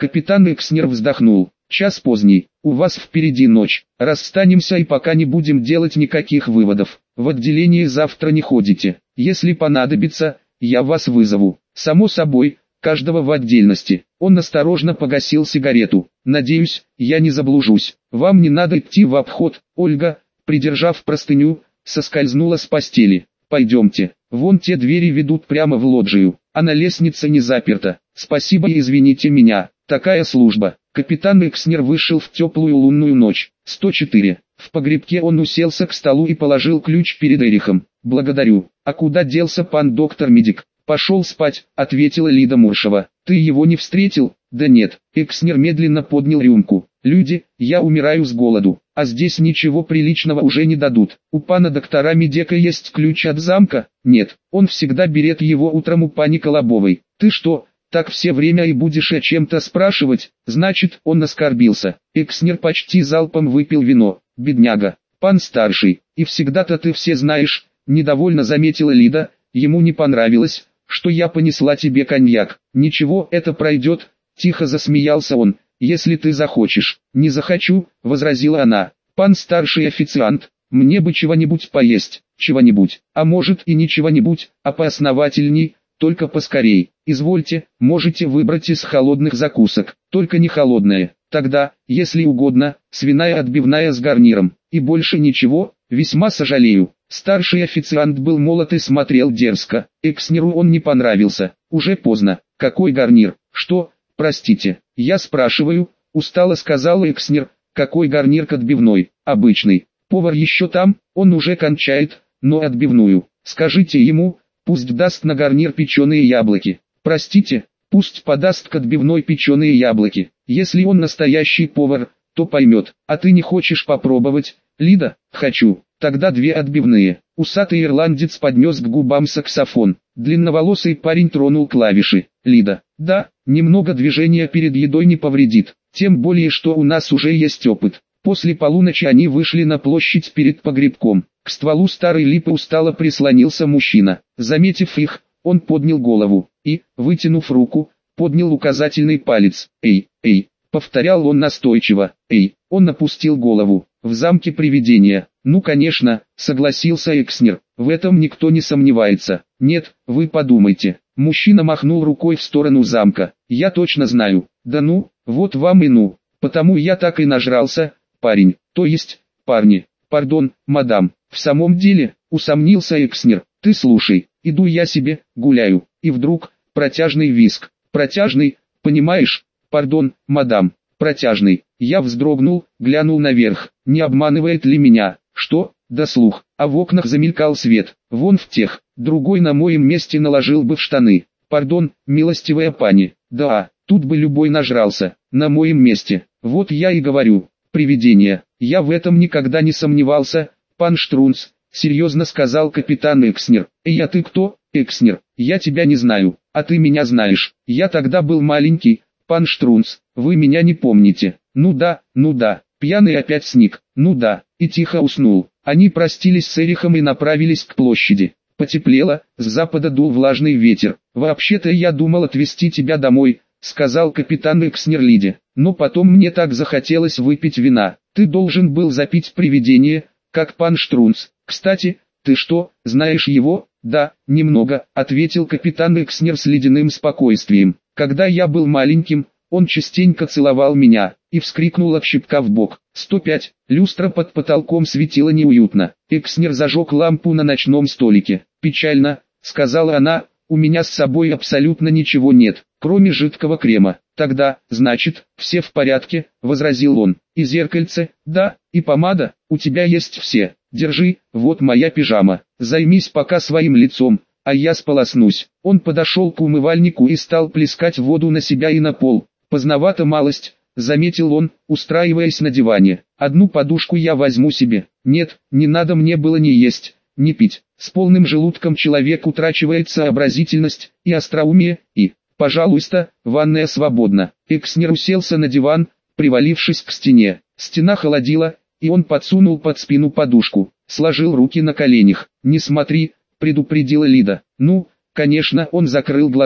Капитан Экснер вздохнул. Час поздний, у вас впереди ночь. Расстанемся и пока не будем делать никаких выводов. В отделение завтра не ходите. Если понадобится, я вас вызову. Само собой, каждого в отдельности. Он осторожно погасил сигарету. Надеюсь, я не заблужусь. Вам не надо идти в обход. Ольга, придержав простыню, соскользнула с постели. Пойдемте. Вон те двери ведут прямо в лоджию, а на лестнице не заперта. Спасибо и извините меня. Такая служба. Капитан Экснер вышел в теплую лунную ночь. 104. В погребке он уселся к столу и положил ключ перед Эрихом. «Благодарю. А куда делся пан доктор-медик?» «Пошел спать», — ответила Лида Муршева. «Ты его не встретил?» «Да нет». Экснер медленно поднял рюмку. «Люди, я умираю с голоду, а здесь ничего приличного уже не дадут. У пана доктора Медека есть ключ от замка?» «Нет, он всегда берет его утром у пани Колобовой». «Ты что, так все время и будешь о чем-то спрашивать?» Значит, он оскорбился. Экснер почти залпом выпил вино. «Бедняга, пан старший, и всегда-то ты все знаешь», — недовольно заметила Лида. «Ему не понравилось, что я понесла тебе коньяк». «Ничего, это пройдет», — тихо засмеялся он. «Если ты захочешь». «Не захочу», — возразила она. «Пан старший официант, мне бы чего-нибудь поесть». «Чего-нибудь, а может и не чего-нибудь, а поосновательней, только поскорей. Извольте, можете выбрать из холодных закусок, только не холодное. Тогда, если угодно, свиная отбивная с гарниром. И больше ничего, весьма сожалею». Старший официант был молод и смотрел дерзко. Экснеру он не понравился. «Уже поздно. Какой гарнир? Что? Простите, я спрашиваю», — устало сказал Экснер. «Какой гарнир к отбивной? Обычный. Повар еще там, он уже кончает, но отбивную. Скажите ему, пусть даст на гарнир печеные яблоки». «Простите, пусть подаст к отбивной печеные яблоки. Если он настоящий повар, то поймет. А ты не хочешь попробовать?» «Лида, хочу. Тогда 2 отбивные». Усатый ирландец поднес к губам саксофон. Длинноволосый парень тронул клавиши. «Лида, да, немного движения перед едой не повредит. Тем более, что у нас уже есть опыт». После полуночи они вышли на площадь перед погребком. К стволу старой липы устало прислонился мужчина. Заметив их, он поднял голову и, вытянув руку, поднял указательный палец. «Эй, эй!» — повторял он настойчиво. «Эй!» — он опустил голову. «В замке привидения». «Ну конечно», — согласился Экснер. «В этом никто не сомневается». «Нет, вы подумайте». Мужчина махнул рукой в сторону замка. «Я точно знаю». «Да ну, вот вам и ну. Потому я так и нажрался, парень. То есть, парни. Пардон, мадам». «В самом деле», — усомнился Экснер. «Ты слушай, иду я себе, гуляю». И вдруг, протяжный визг. «Протяжный, понимаешь? Пардон, мадам, протяжный». Я вздрогнул, глянул наверх. Не обманывает ли меня? Что? Да слух. А в окнах замелькал свет. Вон в тех. Другой на моем месте наложил бы в штаны. «Пардон, милостивая пани». «Да, тут бы любой нажрался. На моем месте». «Вот я и говорю. Привидение. Я в этом никогда не сомневался, пан Штрунц», — серьезно сказал капитан Экснер. «Эй, а ты кто, Экснер? Я тебя не знаю, а ты меня знаешь. Я тогда был маленький, пан Штрунц, вы меня не помните». Ну да, пьяный опять сник, ну да, и тихо уснул. Они простились с Эрихом и направились к площади. Потеплело, с запада дул влажный ветер. «Вообще-то я думал отвезти тебя домой», — сказал капитан Экснер Лиде. «Но потом мне так захотелось выпить вина. Ты должен был запить привидение, как пан Штрунц. Кстати, ты что, знаешь его?» «Да, немного», — ответил капитан Экснер с ледяным спокойствием. «Когда я был маленьким, он частенько целовал меня», и вскрикнул от щипка в бок. 105. Люстра под потолком светила неуютно. Экснер зажег лампу на ночном столике. «Печально», — сказала она, — «у меня с собой абсолютно ничего нет, кроме жидкого крема». «Тогда, значит, все в порядке», — возразил он. «И зеркальце, да, и помада, у тебя есть все. Держи, вот моя пижама. Займись пока своим лицом, а я сполоснусь». Он подошел к умывальнику и стал плескать воду на себя и на пол. «Поздновато малость», — заметил он, устраиваясь на диване. «Одну подушку я возьму себе». «Нет, не надо, мне было не есть, не пить. С полным желудком человек утрачивает сообразительность и остроумие, и, пожалуйста, ванная свободна». Экснер уселся на диван, привалившись к стене. Стена холодила, и он подсунул под спину подушку, сложил руки на коленях. «Не смотри», — предупредила Лида. «Ну, конечно», — он закрыл глаза.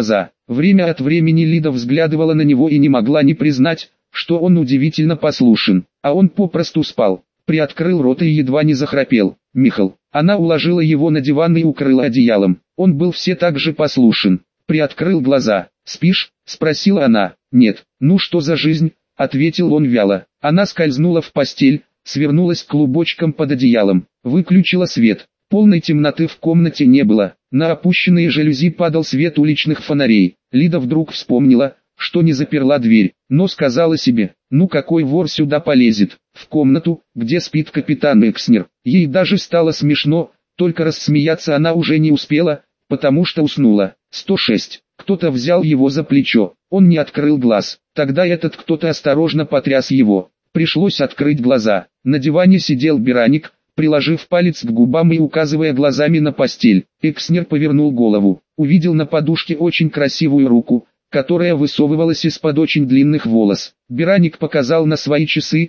Время от времени Лида взглядывала на него и не могла не признать, что он удивительно послушен, а он попросту спал. Приоткрыл рот и едва не захрапел. Михал. Она уложила его на диван и укрыла одеялом. Он был все так же послушен. Приоткрыл глаза. «Спишь?» — спросила она. «Нет». «Ну что за жизнь?» — ответил он вяло. Она скользнула в постель, свернулась клубочком под одеялом, выключила свет. Полной темноты в комнате не было. На опущенные жалюзи падал свет уличных фонарей. Лида вдруг вспомнила, что не заперла дверь, но сказала себе: «Ну какой вор сюда полезет, в комнату, где спит капитан Экснер?» Ей даже стало смешно, только рассмеяться она уже не успела, потому что уснула. 106. Кто-то взял его за плечо, он не открыл глаз. Тогда этот кто-то осторожно потряс его. Пришлось открыть глаза. На диване сидел Бераник, приложив палец к губам и указывая глазами на постель. Экснер повернул голову, увидел на подушке очень красивую руку, которая высовывалась из-под очень длинных волос. Бераник показал на свои часы,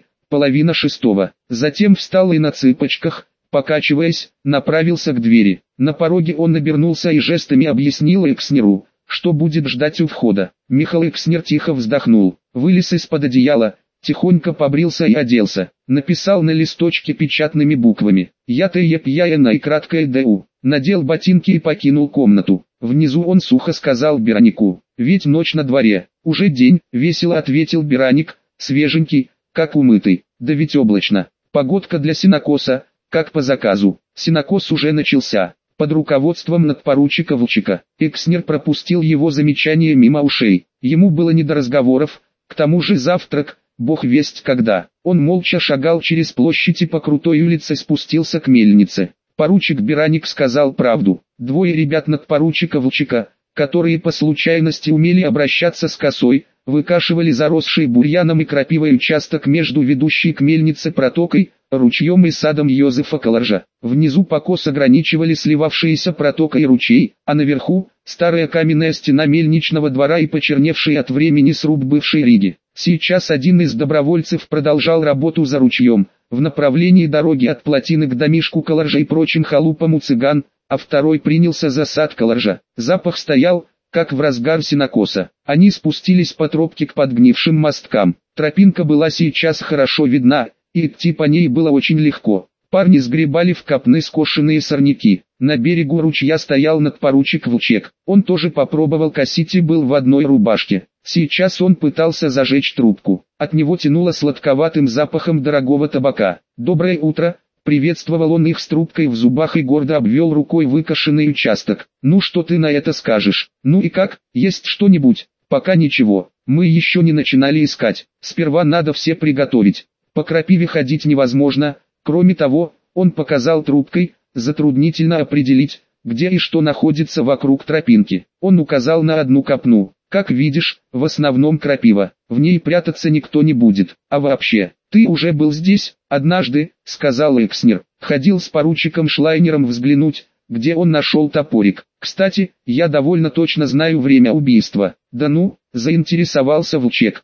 5:30. Затем встал и на цыпочках, покачиваясь, направился к двери. На пороге он обернулся и жестами объяснил Экснеру, что будет ждать у входа. Михал Экснер тихо вздохнул, вылез из-под одеяла, тихонько побрился и оделся. Написал на листочке печатными буквами «Я-Т-Е-П-Я-Н» и краткое «Д-У». Надел ботинки и покинул комнату. Внизу он сухо сказал Беранику: «Ведь ночь на дворе, уже день», — весело ответил Бераник, свеженький, как умытый. «Да ведь облачно. Погодка для сенокоса, как по заказу». Сенокос уже начался. Под руководством надпоручика Волчика. Экснер пропустил его замечание мимо ушей. Ему было не до разговоров, к тому же завтрак, бог весть когда. Он молча шагал через площадь и по крутой улице спустился к мельнице. Поручик Бераник сказал правду. Двое ребят надпоручика Волчика, которые по случайности умели обращаться с косой, выкашивали заросший бурьяном и крапивой участок между ведущей к мельнице протокой, ручьем и садом Йозефа Каларжа. Внизу покос ограничивали сливавшиеся протока и ручей, а наверху — старая каменная стена мельничного двора и почерневший от времени сруб бывшей Риги. Сейчас один из добровольцев продолжал работу за ручьем, в направлении дороги от плотины к домишку Каларжа и прочим халупам у цыган, а второй принялся за сад Каларжа. Запах стоял, как в разгар сенокоса. Они спустились по тропке к подгнившим мосткам. Тропинка была сейчас хорошо видна, и идти по ней было очень легко. Парни сгребали в копны скошенные сорняки. На берегу ручья стоял надпоручик Волчек. Он тоже попробовал косить и был в одной рубашке. Сейчас он пытался зажечь трубку. От него тянуло сладковатым запахом дорогого табака. «Доброе утро!» — приветствовал он их с трубкой в зубах и гордо обвел рукой выкошенный участок. «Ну что ты на это скажешь? Ну и как, есть что-нибудь?» «Пока ничего. Мы еще не начинали искать. Сперва надо все приготовить. По крапиве ходить невозможно. Кроме того, он показал трубкой, затруднительно определить, где и что находится вокруг тропинки. Он указал на одну копну. Как видишь, в основном крапива. В ней прятаться никто не будет. А вообще, ты уже был здесь, однажды, сказал Экснер. Ходил с поручиком Шлайнером взглянуть, где он нашел топорик. Кстати, я довольно точно знаю время убийства. Да ну, заинтересовался Волчек.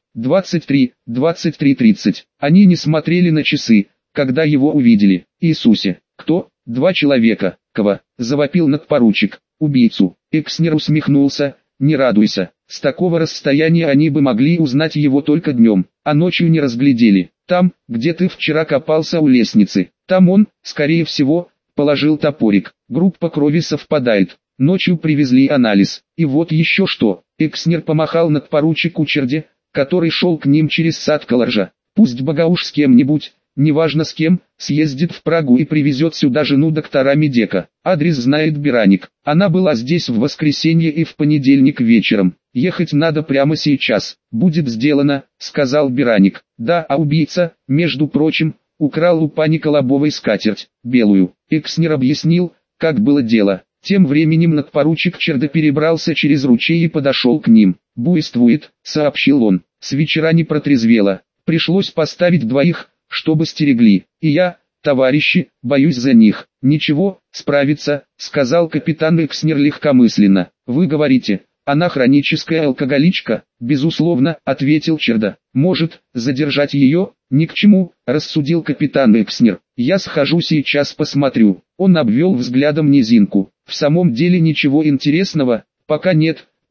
23:30. Они не смотрели на часы, когда его увидели. Иисусе, кто? 2 человека. Кого? Завопил надпоручик. Убийцу. Экснер усмехнулся. Не радуйся. С такого расстояния они бы могли узнать его только днем, а ночью не разглядели. Там, где ты вчера копался у лестницы, там он, скорее всего, положил топорик. Группа крови совпадает. Ночью привезли анализ. И вот еще что. Экснер помахал надпоручику Черде, который шел к ним через сад Каларжа. Пусть Багауш с кем-нибудь, неважно с кем, съездит в Прагу и привезет сюда жену доктора Медека. Адрес знает Бераник. Она была здесь в воскресенье и в понедельник вечером. Ехать надо прямо сейчас. Будет сделано, сказал Бераник. Да, а убийца, между прочим, украл у пани Колобовой скатерть, белую. Экснер объяснил, как было дело. Тем временем надпоручик Черда перебрался через ручей и подошел к ним. «Буйствует», — сообщил он. «С вечера не протрезвело. Пришлось поставить 2, чтобы стерегли. И я, товарищи, боюсь за них». «Ничего, справится», — сказал капитан Экснер легкомысленно. «Вы говорите, она хроническая алкоголичка?» «Безусловно», — ответил Черда. «Может, задержать ее?» «Ни к чему», — рассудил капитан Экснер. «Я схожу сейчас посмотрю». Он обвел взглядом низинку. «В самом деле ничего интересного, пока нет», —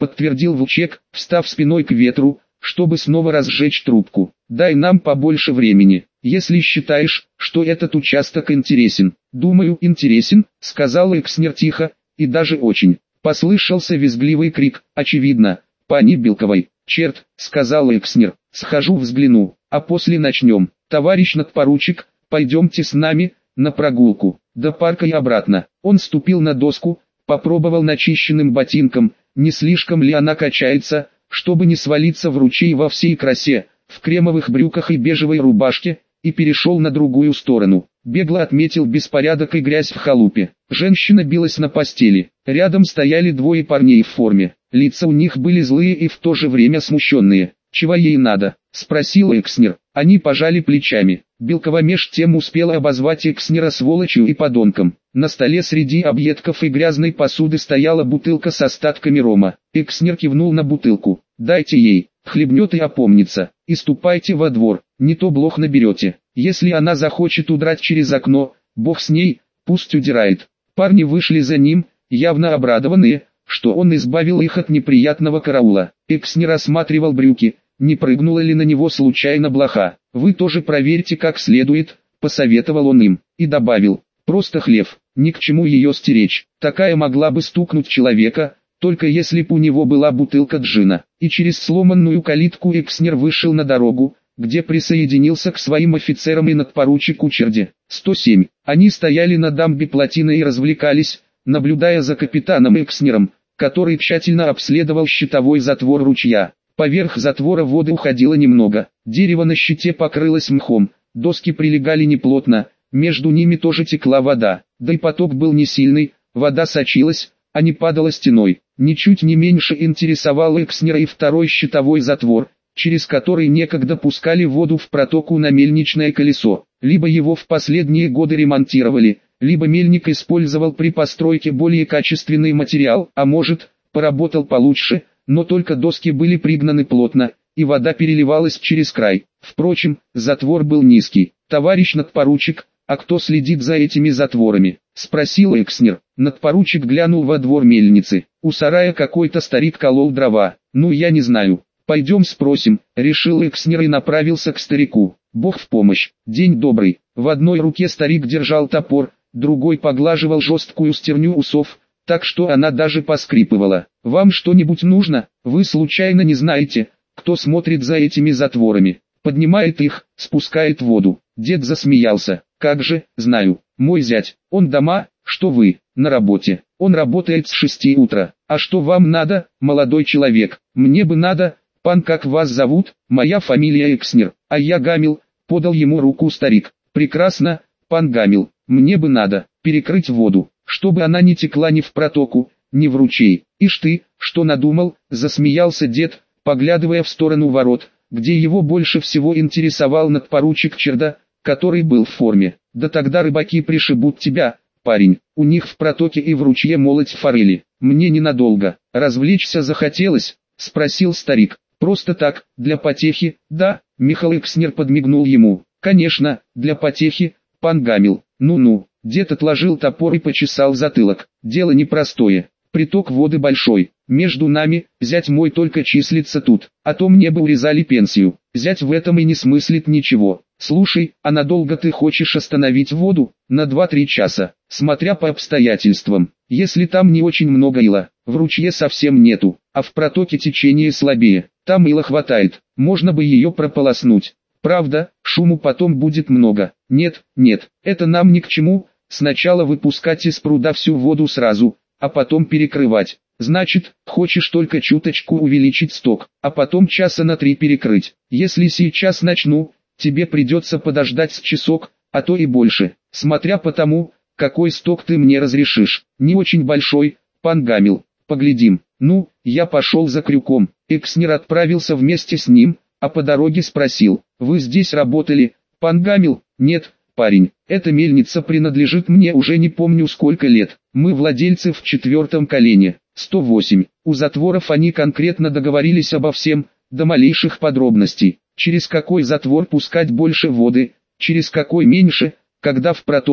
подтвердил Вучек, встав спиной к ветру, чтобы снова разжечь трубку. Дай нам побольше времени, если считаешь, что этот участок интересен. Думаю, интересен, сказал Экснер тихо, и даже очень. Послышался визгливый крик, очевидно, пани Белковой. Черт, сказал Экснер, схожу взгляну, а после начнем. Товарищ надпоручик, пойдемте с нами, на прогулку, до парка и обратно. Он ступил на доску, попробовал начищенным ботинком, не слишком ли она качается, чтобы не свалиться в ручей во всей красе, в кремовых брюках и бежевой рубашке, и перешел на другую сторону. Бегло отметил беспорядок и грязь в халупе. Женщина билась на постели. Рядом стояли двое парней в форме. Лица у них были злые и в то же время смущенные. «Чего ей надо?» — спросил Экснер. Они пожали плечами. Белкова меж тем успела обозвать Экснера сволочью и подонком. На столе среди объедков и грязной посуды стояла бутылка с остатками рома. Экснер кивнул на бутылку. «Дайте ей, хлебнет и опомнится. И ступайте во двор, не то блох наберете. Если она захочет удрать через окно, бог с ней, пусть удирает». Парни вышли за ним, явно обрадованные, что он избавил их от неприятного караула. Экснер осматривал брюки, не прыгнула ли на него случайно блоха. «Вы тоже проверьте как следует», — посоветовал он им, и добавил, «просто хлев, ни к чему ее стеречь, такая могла бы стукнуть человека, только если б у него была бутылка джина». И через сломанную калитку Экснер вышел на дорогу, где присоединился к своим офицерам и надпоручику Черде. 107. Они стояли на дамбе плотины и развлекались, наблюдая за капитаном Экснером, который тщательно обследовал щитовой затвор ручья. Поверх затвора воды уходило немного, дерево на щите покрылось мхом, доски прилегали неплотно, между ними тоже текла вода, да и поток был не сильный, вода сочилась, а не падала стеной. Ничуть не меньше интересовал Экснера и второй щитовой затвор, через который некогда пускали воду в протоку на мельничное колесо. Либо его в последние годы ремонтировали, либо мельник использовал при постройке более качественный материал, а может, поработал получше, но только доски были пригнаны плотно, и вода переливалась через край. Впрочем, затвор был низкий. «Товарищ надпоручик, а кто следит за этими затворами?» — спросил Экснер. Надпоручик глянул во двор мельницы. У сарая какой-то старик колол дрова. «Ну я не знаю. Пойдем спросим», — решил Экснер и направился к старику. «Бог в помощь. День добрый». В одной руке старик держал топор, другой поглаживал жесткую стерню усов, так что она даже поскрипывала. «Вам что-нибудь нужно? Вы случайно не знаете, кто смотрит за этими затворами? Поднимает их, спускает воду». Дед засмеялся. «Как же, знаю. Мой зять. Он дома, что вы, на работе. Он работает с 6 утра. А что вам надо, молодой человек?» «Мне бы надо, пан, как вас зовут?» «Моя фамилия Экснер, а я Гамил», — подал ему руку старик. «Прекрасно, пан Гамил. Мне бы надо перекрыть воду, чтобы она не текла ни в протоку, ни в ручей». «Ишь ты, что надумал?» — засмеялся дед, поглядывая в сторону ворот, где его больше всего интересовал надпоручик Черда, который был в форме. «Да тогда рыбаки пришибут тебя, парень. У них в протоке и в ручье молоть форели. Мне ненадолго. Развлечься захотелось?» — спросил старик. «Просто так, для потехи, да?» — Михаил Экснер подмигнул ему. «Конечно, для потехи, пан Гамил. Ну-ну». Дед отложил топор и почесал затылок. «Дело непростое. Приток воды большой. Между нами, зять мой только числится тут, а то мне бы урезали пенсию. Зять в этом и не смыслит ничего. Слушай, а надолго ты хочешь остановить воду?» «На 2-3 часа, смотря по обстоятельствам. Если там не очень много ила, в ручье совсем нету, а в протоке течение слабее, там ила хватает, можно бы ее прополоснуть. Правда, шуму потом будет много. Нет, это нам ни к чему, сначала выпускать из пруда всю воду сразу, а потом перекрывать. Значит, хочешь только чуточку увеличить сток, а потом часа на 3 перекрыть. Если сейчас начну, тебе придется подождать с часок, а то и больше, смотря по тому, какой сток ты мне разрешишь. Не очень большой, пан Гамил. Поглядим». «Ну, я пошел за крюком». Экснер отправился вместе с ним, а по дороге спросил: «Вы здесь работали, пан Гамил?» «Нет, парень, эта мельница принадлежит мне уже не помню сколько лет. Мы владельцы в 4-м колене». 108. У затворов они конкретно договорились обо всем, до малейших подробностей. Через какой затвор пускать больше воды, через какой меньше, когда в протоку,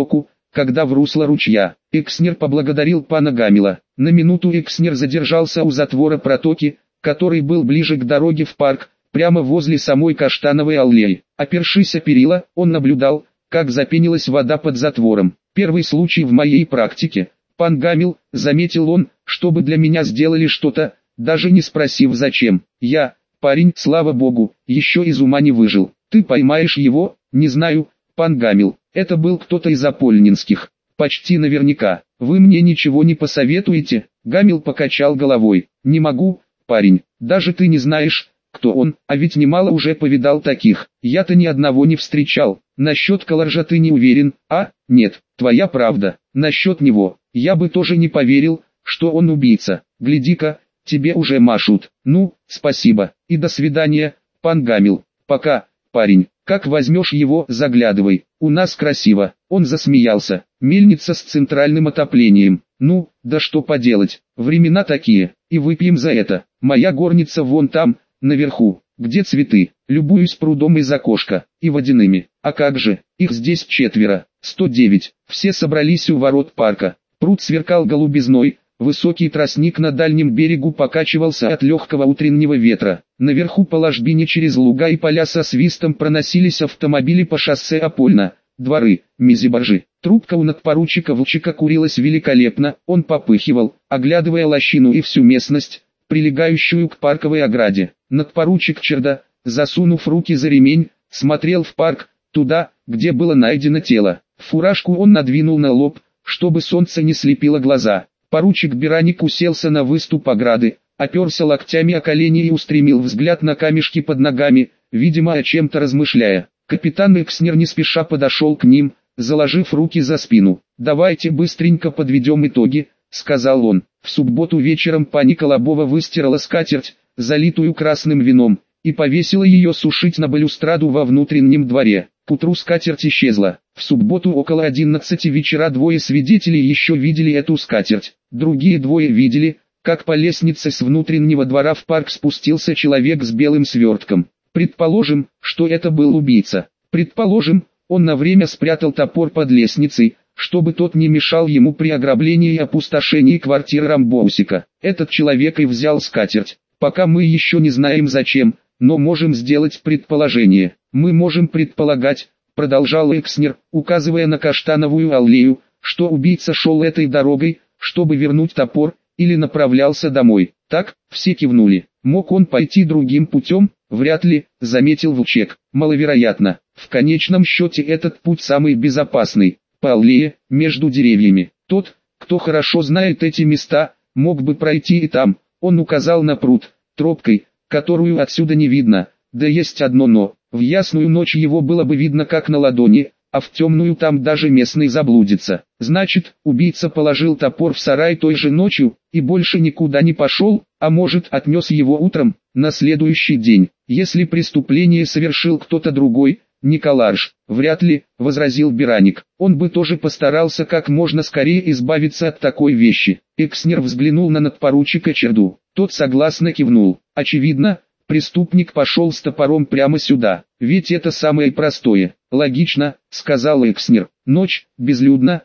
когда в русло ручья. Экснер поблагодарил пана Гамила. На минуту Экснер задержался у затвора протоки, который был ближе к дороге в парк, прямо возле самой каштановой аллеи. Опершись о перила, он наблюдал, как запенилась вода под затвором. Первый случай в моей практике. Пан Гамил, заметил он, чтобы для меня сделали что-то, даже не спросив зачем. Я, парень, слава богу, еще из ума не выжил. Ты поймаешь его? Не знаю, пан Гамил. Это был кто-то из апольнинских. Почти наверняка. Вы мне ничего не посоветуете? Гамил покачал головой. Не могу, парень. Даже ты не знаешь, кто он, а ведь немало уже повидал таких. Я-то ни одного не встречал. Насчет Каларжа ты не уверен, а? Нет, твоя правда. Насчет него, я бы тоже не поверил, что он убийца. Гляди-ка, тебе уже машут. Ну, спасибо, и до свидания, пан Гамил. Пока, парень. Как возьмешь его, заглядывай. У нас красиво. Он засмеялся. Мельница с центральным отоплением. Ну, да что поделать. Времена такие. И выпьем за это. Моя горница вон там, наверху, где цветы. Любуюсь прудом из окошка. И водяными. А как же, их здесь 4. 109. Все собрались у ворот парка. Пруд сверкал голубизной. Высокий тростник на дальнем берегу покачивался от легкого утреннего ветра. Наверху по ложбине через луга и поля со свистом проносились автомобили по шоссе Апольна. Дворы, мизиборжи. Трубка у надпоручика Волчика курилась великолепно, он попыхивал, оглядывая лощину и всю местность, прилегающую к парковой ограде. Надпоручик Черда, засунув руки за ремень, смотрел в парк, туда, где было найдено тело. Фуражку он надвинул на лоб, чтобы солнце не слепило глаза. Поручик Бераник уселся на выступ ограды, оперся локтями о колени и устремил взгляд на камешки под ногами, видимо о чем-то размышляя. Капитан Экснер не спеша подошел к ним, заложив руки за спину. «Давайте быстренько подведем итоги», — сказал он. В субботу вечером пани Колобова выстирала скатерть, залитую красным вином, и повесила ее сушить на балюстраду во внутреннем дворе. К утру скатерть исчезла. В субботу около 11 вечера двое свидетелей еще видели эту скатерть. Другие двое видели, как по лестнице с внутреннего двора в парк спустился человек с белым свертком. Предположим, что это был убийца. Предположим, он на время спрятал топор под лестницей, чтобы тот не мешал ему при ограблении и опустошении квартиры Рамбоусика. Этот человек и взял скатерть. Пока мы еще не знаем зачем, но можем сделать предположение. Мы можем предполагать, продолжал Экснер, указывая на каштановую аллею, что убийца шел этой дорогой, чтобы вернуть топор, или направлялся домой. Так, все кивнули. Мог он пойти другим путем? Вряд ли, заметил Волчек. Маловероятно. В конечном счете этот путь самый безопасный. По аллее, между деревьями. Тот, кто хорошо знает эти места, мог бы пройти и там. Он указал на пруд, тропкой, которую отсюда не видно. Да есть одно но. В ясную ночь его было бы видно как на ладони, а в темную там даже местный заблудится. Значит, убийца положил топор в сарай той же ночью, и больше никуда не пошел, а может отнес его утром, на следующий день. Если преступление совершил кто-то другой, не Каларж, вряд ли, возразил Бераник. Он бы тоже постарался как можно скорее избавиться от такой вещи. Экснер взглянул на надпоручика Черду. Тот согласно кивнул. Очевидно, преступник пошел с топором прямо сюда, ведь это самое простое. Логично, сказал Экснер. Ночь, безлюдно,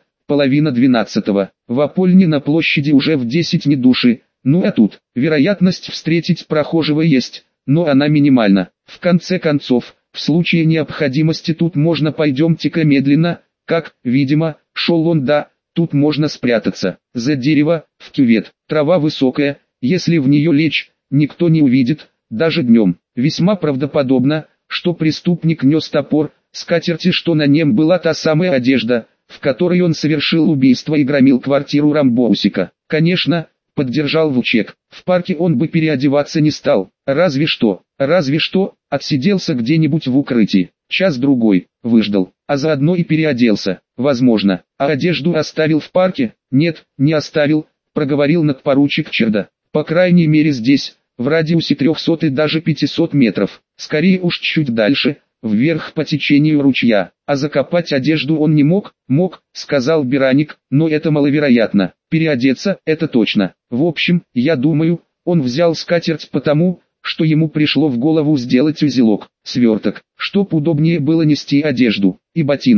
11:30. В Апольне на площади уже в 10 ни души. Ну а тут, вероятность встретить прохожего есть, но она минимальна. В конце концов, в случае необходимости тут можно пойдемте-ка медленно, как, видимо, шел он тут можно спрятаться. За дерево, в кювет. Трава высокая, если в нее лечь, никто не увидит, даже днем. Весьма правдоподобно, что преступник нес топор, скатерти, что на нем была та самая одежда, в которой он совершил убийство и громил квартиру Рамбоусика. Конечно, поддержал Волчек, в парке он бы переодеваться не стал, разве что, отсиделся где-нибудь в укрытии, час-другой, выждал, а заодно и переоделся, возможно, а одежду оставил в парке? Нет, не оставил, проговорил надпоручик Черда, по крайней мере здесь, в радиусе 300 и даже 500 метров, скорее уж чуть дальше, вверх по течению ручья, а закопать одежду он не мог, сказал Бераник, но это маловероятно, переодеться, это точно. В общем, я думаю, он взял скатерть потому, что ему пришло в голову сделать узелок, сверток, чтоб удобнее было нести одежду, и ботинки.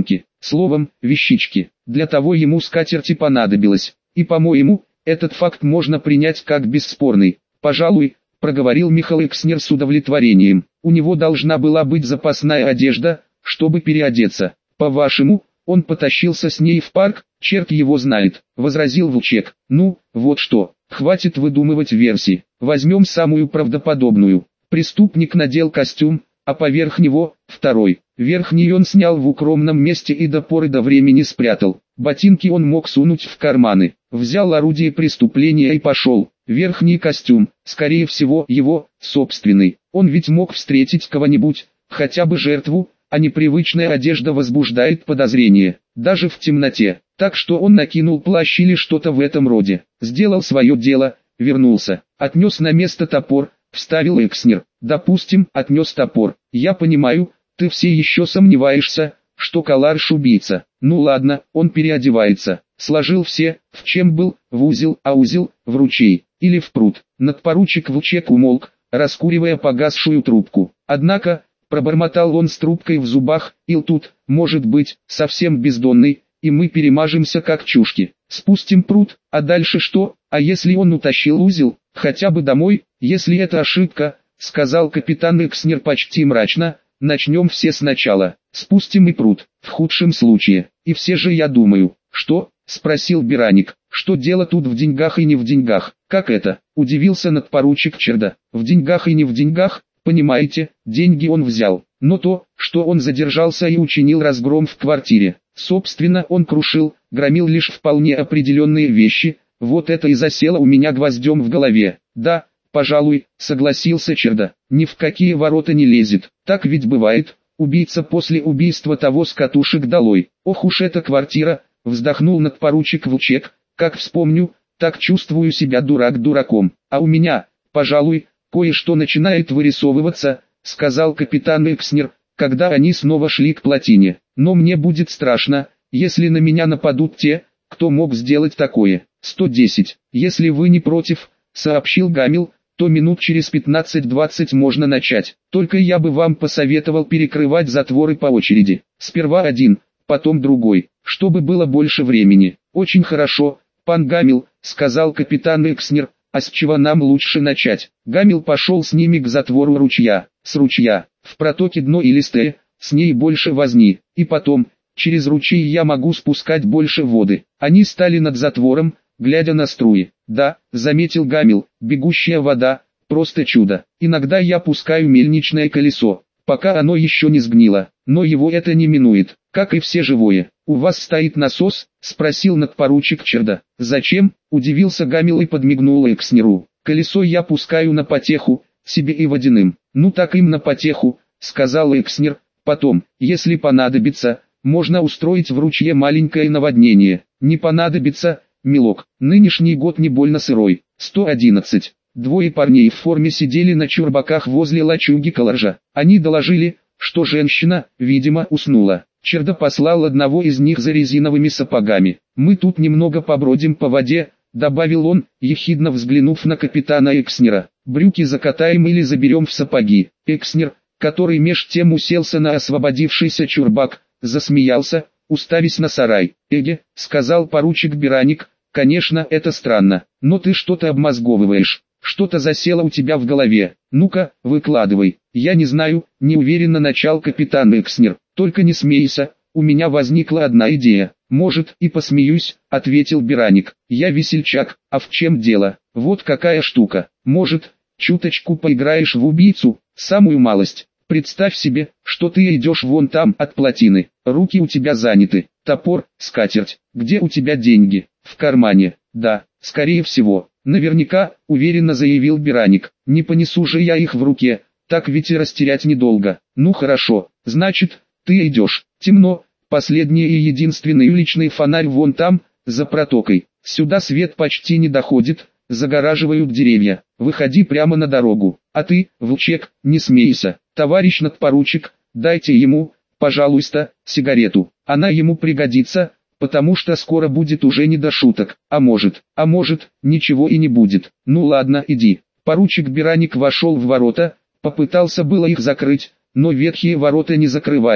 словом, вещички. Для того ему скатерть и понадобилось. И по-моему, этот факт можно принять как бесспорный. Пожалуй, проговорил Михаил Экснер с удовлетворением. У него должна была быть запасная одежда, чтобы переодеться. По-вашему, он потащился с ней в парк? Черт его знает, возразил Вучек. Ну, вот что, хватит выдумывать версии. Возьмем самую правдоподобную. Преступник надел костюм, а поверх него – второй. Верхний он снял в укромном месте и до поры до времени спрятал. Ботинки он мог сунуть в карманы. Взял орудие преступления и пошел. Верхний костюм, скорее всего, его, собственный. Он ведь мог встретить кого-нибудь, хотя бы жертву, а непривычная одежда возбуждает подозрение, даже в темноте. Так что он накинул плащ или что-то в этом роде. Сделал свое дело, вернулся, отнес на место топор, вставил Экснер. Допустим, отнес топор. Я понимаю, ты все еще сомневаешься, что Каларш убийца. Ну ладно, он переодевается. Сложил все, в чем был, в узел, а узел, в ручей, или в пруд. Надпоручик Вучек умолк, раскуривая погасшую трубку. Однако, пробормотал он с трубкой в зубах, ил тут, может быть, совсем бездонный, и мы перемажемся как чушки. Спустим пруд, а дальше что? А если он утащил узел, хотя бы домой, если это ошибка, сказал капитан Экснер почти мрачно, начнем все сначала. Спустим и пруд, в худшем случае. И все же я думаю, что, спросил Бераник, что дело тут в деньгах и не в деньгах. Как это? Удивился надпоручик Черда. В деньгах и не в деньгах, понимаете, деньги он взял. Но то, что он задержался и учинил разгром в квартире, собственно он крушил, громил лишь вполне определенные вещи, вот это и засело у меня гвоздем в голове. Да, пожалуй, согласился Черда, ни в какие ворота не лезет, так ведь бывает, убийца после убийства того с катушек долой. Ох уж эта квартира, вздохнул надпоручик Вучек, как вспомню, так чувствую себя дурак дураком, а у меня, пожалуй, кое-что начинает вырисовываться, сказал капитан Экснер, когда они снова шли к плотине. Но мне будет страшно, если на меня нападут те, кто мог сделать такое. 110. Если вы не против, сообщил Гамил, то минут через 15-20 можно начать. Только я бы вам посоветовал перекрывать затворы по очереди. Сперва один, потом другой, чтобы было больше времени. Очень хорошо, пан Гамил, сказал капитан Экснер. А с чего нам лучше начать? Гамил пошел с ними к затвору ручья. С ручья, в протоке дно илистое, с ней больше возни. И потом, через ручей я могу спускать больше воды. Они стали над затвором, глядя на струи. Да, заметил Гамил, бегущая вода, просто чудо. Иногда я пускаю мельничное колесо, пока оно еще не сгнило, но его это не минует, как и все живое. «У вас стоит насос?» – спросил надпоручик Черда. «Зачем?» – удивился Гамил и подмигнул Экснеру. «Колесо я пускаю на потеху, себе и водяным». «Ну так им на потеху», – сказал Экснер. «Потом, если понадобится, можно устроить в ручье маленькое наводнение». «Не понадобится, милок, нынешний год не больно сырой». 111. Двое парней в форме сидели на чурбаках возле лачуги Каларжа. Они доложили, что женщина, видимо, уснула. Черда послал одного из них за резиновыми сапогами. «Мы тут немного побродим по воде», — добавил он, ехидно взглянув на капитана Экснера. «Брюки закатаем или заберем в сапоги». Экснер, который меж тем уселся на освободившийся чурбак, засмеялся, уставясь на сарай. «Эге», — сказал поручик Бераник, — «конечно, это странно, но ты что-то обмозговываешь. Что-то засело у тебя в голове. Ну-ка, выкладывай». «Я не знаю», — неуверенно начал капитан Экснер. «Только не смейся, у меня возникла одна идея». «Может, и посмеюсь», — ответил Бераник. «Я весельчак, а в чем дело? Вот какая штука. Может, чуточку поиграешь в убийцу, самую малость. Представь себе, что ты идешь вон там от плотины, руки у тебя заняты, топор, скатерть. Где у тебя деньги? В кармане». «Да, скорее всего». «Наверняка», — уверенно заявил Бераник. «Не понесу же я их в руке, так ведь и растерять недолго». «Ну хорошо, значит, ты идешь. Темно, последний и единственный уличный фонарь вон там, за протокой. Сюда свет почти не доходит, загораживают деревья. Выходи прямо на дорогу. А ты, Вучек, не смейся. Товарищ надпоручик, дайте ему, пожалуйста, сигарету. Она ему пригодится, потому что скоро будет уже не до шуток. А может, ничего и не будет. Ну ладно, иди». Поручик Бераник вошел в ворота, попытался было их закрыть, но ветхие ворота не закрывались.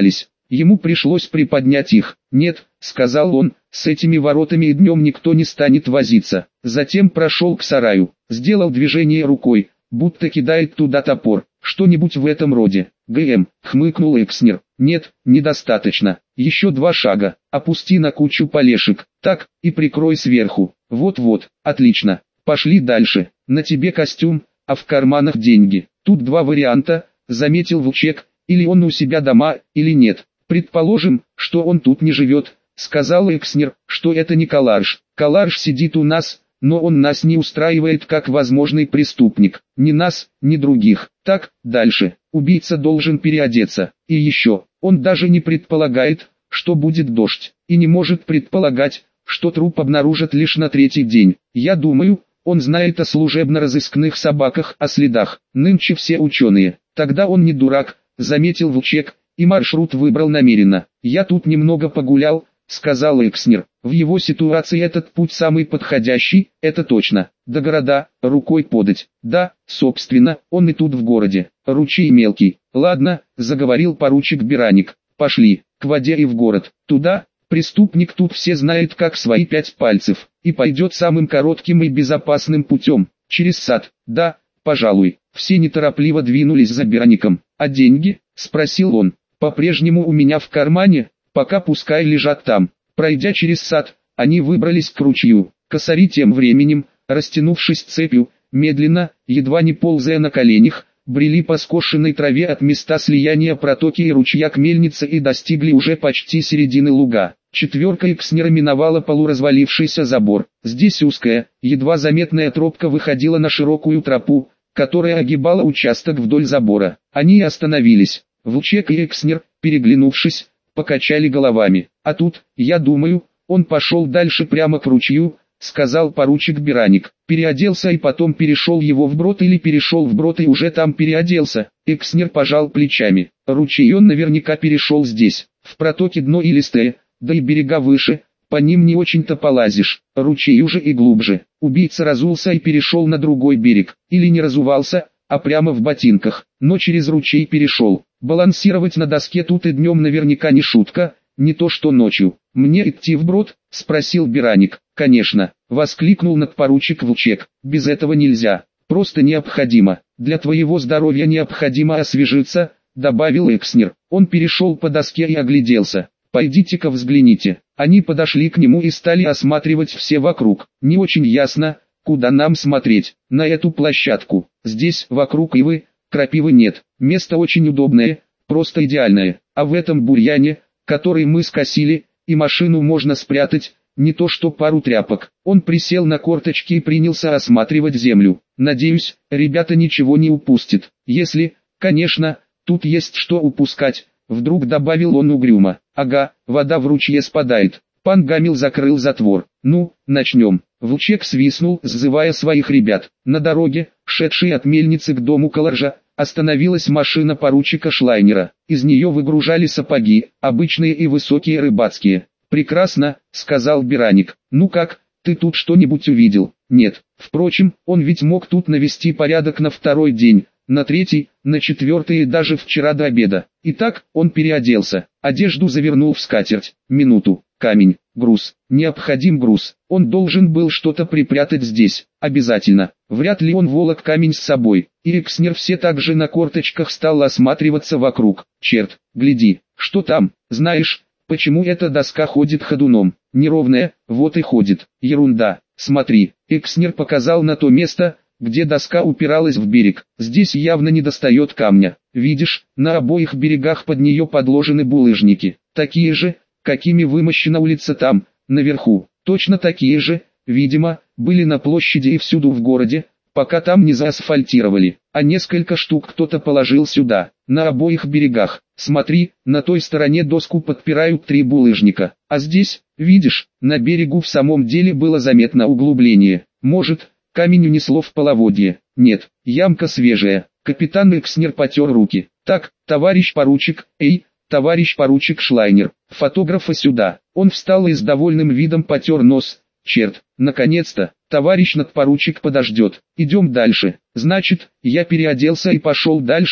Ему пришлось приподнять их. «Нет», — сказал он, — «с этими воротами и днем никто не станет возиться». Затем прошел к сараю, сделал движение рукой, будто кидает туда топор, что-нибудь в этом роде. «ГМ», — хмыкнул Экснер. «Нет, недостаточно. Еще 2 шага. Опусти на кучу полешек. Так, и прикрой сверху. Вот-вот, отлично. Пошли дальше. На тебе костюм, а в карманах деньги. Тут 2 варианта», — заметил Вучек, — «или он у себя дома, или нет. Предположим, что он тут не живет», — сказал Экснер, — «что это не Каларш. Каларш сидит у нас, но он нас не устраивает как возможный преступник. Ни нас, ни других. Так, дальше. Убийца должен переодеться. И еще, он даже не предполагает, что будет дождь, и не может предполагать, что труп обнаружат лишь на 3-й день. Я думаю, он знает о служебно-розыскных собаках, о следах. Нынче все ученые. Тогда он не дурак», — заметил Вучек, и маршрут выбрал намеренно. «Я тут немного погулял», — сказал Экснер. «В его ситуации этот путь самый подходящий, это точно. До города, рукой подать. Да, собственно, он и тут в городе. Ручей мелкий. Ладно», — заговорил поручик Бераник. «Пошли, к воде и в город. Туда, преступник тут все знает как свои 5 пальцев, и пойдет самым коротким и безопасным путем, через сад. Да, пожалуй». Все неторопливо двинулись за Бераником. «А деньги?» — спросил он. «По-прежнему у меня в кармане, пока пускай лежат там». Пройдя через сад, они выбрались к ручью. Косари тем временем, растянувшись цепью, медленно, едва не ползая на коленях, брели по скошенной траве от места слияния протоки и ручья к мельнице и достигли уже почти середины луга. 4-ка Экснера миновала полуразвалившийся забор. Здесь узкая, едва заметная тропка выходила на широкую тропу, которая огибала участок вдоль забора. Они остановились. Вучек и Экснер, переглянувшись, покачали головами. «А тут, я думаю, он пошел дальше прямо к ручью», — сказал поручик Бераник. «Переоделся и потом перешел его вброд или перешел вброд и уже там переоделся». Экснер пожал плечами. «Ручей он наверняка перешел здесь. В протоке дно илистое, да и берега выше, по ним не очень-то полазишь. Ручей уже и глубже. Убийца разулся и перешел на другой берег. Или не разувался, а прямо в ботинках, но через ручей перешел. Балансировать на доске тут и днем наверняка не шутка, не то что ночью». «Мне идти вброд?» — спросил Бераник. «Конечно», — воскликнул надпоручик Вучек. «Без этого нельзя, просто необходимо. Для твоего здоровья необходимо освежиться», — добавил Экснер. Он перешел по доске и огляделся. «Пойдите-ка взгляните». Они подошли к нему и стали осматривать все вокруг. «Не очень ясно, куда нам смотреть. На эту площадку. Здесь, вокруг ивы, крапивы нет. Место очень удобное, просто идеальное. А в этом бурьяне, который мы скосили, и машину можно спрятать, не то что пару тряпок». Он присел на корточки и принялся осматривать землю. «Надеюсь, ребята ничего не упустят. Если, конечно, тут есть что упускать», — вдруг добавил он угрюмо. «Ага, вода в ручье спадает». Пан Гамил закрыл затвор. «Ну, начнем». Вучек свистнул, сзывая своих ребят. На дороге, шедшей от мельницы к дому Каларжа, остановилась машина поручика Шлайнера. Из нее выгружали сапоги, обычные и высокие рыбацкие. «Прекрасно», — сказал Бераник. «Ну как, ты тут что-нибудь увидел?» «Нет. Впрочем, он ведь мог тут навести порядок на 2-й день, на 3-й, на 4-й и даже вчера до обеда». Итак, он переоделся, одежду завернул в скатерть. Минуту. Камень, груз, необходим груз. Он должен был что-то припрятать здесь, обязательно. Вряд ли он волок камень с собой. И Экснер все так же на корточках стал осматриваться вокруг. «Черт, гляди, что там? Знаешь, почему эта доска ходит ходуном? Неровная, вот и ходит. Ерунда, смотри». Экснер показал на то место, где доска упиралась в берег. «Здесь явно не достает камня. Видишь, на обоих берегах под нее подложены булыжники. Такие же, какими вымощена улица там, наверху. Точно такие же, видимо, были на площади и всюду в городе, пока там не заасфальтировали. А несколько штук кто-то положил сюда, на обоих берегах. Смотри, на той стороне доску подпирают 3 булыжника. А здесь, видишь, на берегу в самом деле было заметно углубление. Может, камень унесло в половодье. Нет, ямка свежая». Капитан Экснер потер руки. «Так, товарищ поручик, эй, товарищ поручик Шлайнер, фотографа сюда». Он встал и с довольным видом потер нос. «Черт, наконец-то, товарищ надпоручик подождет. Идем дальше». «Значит, я переоделся и пошел дальше»,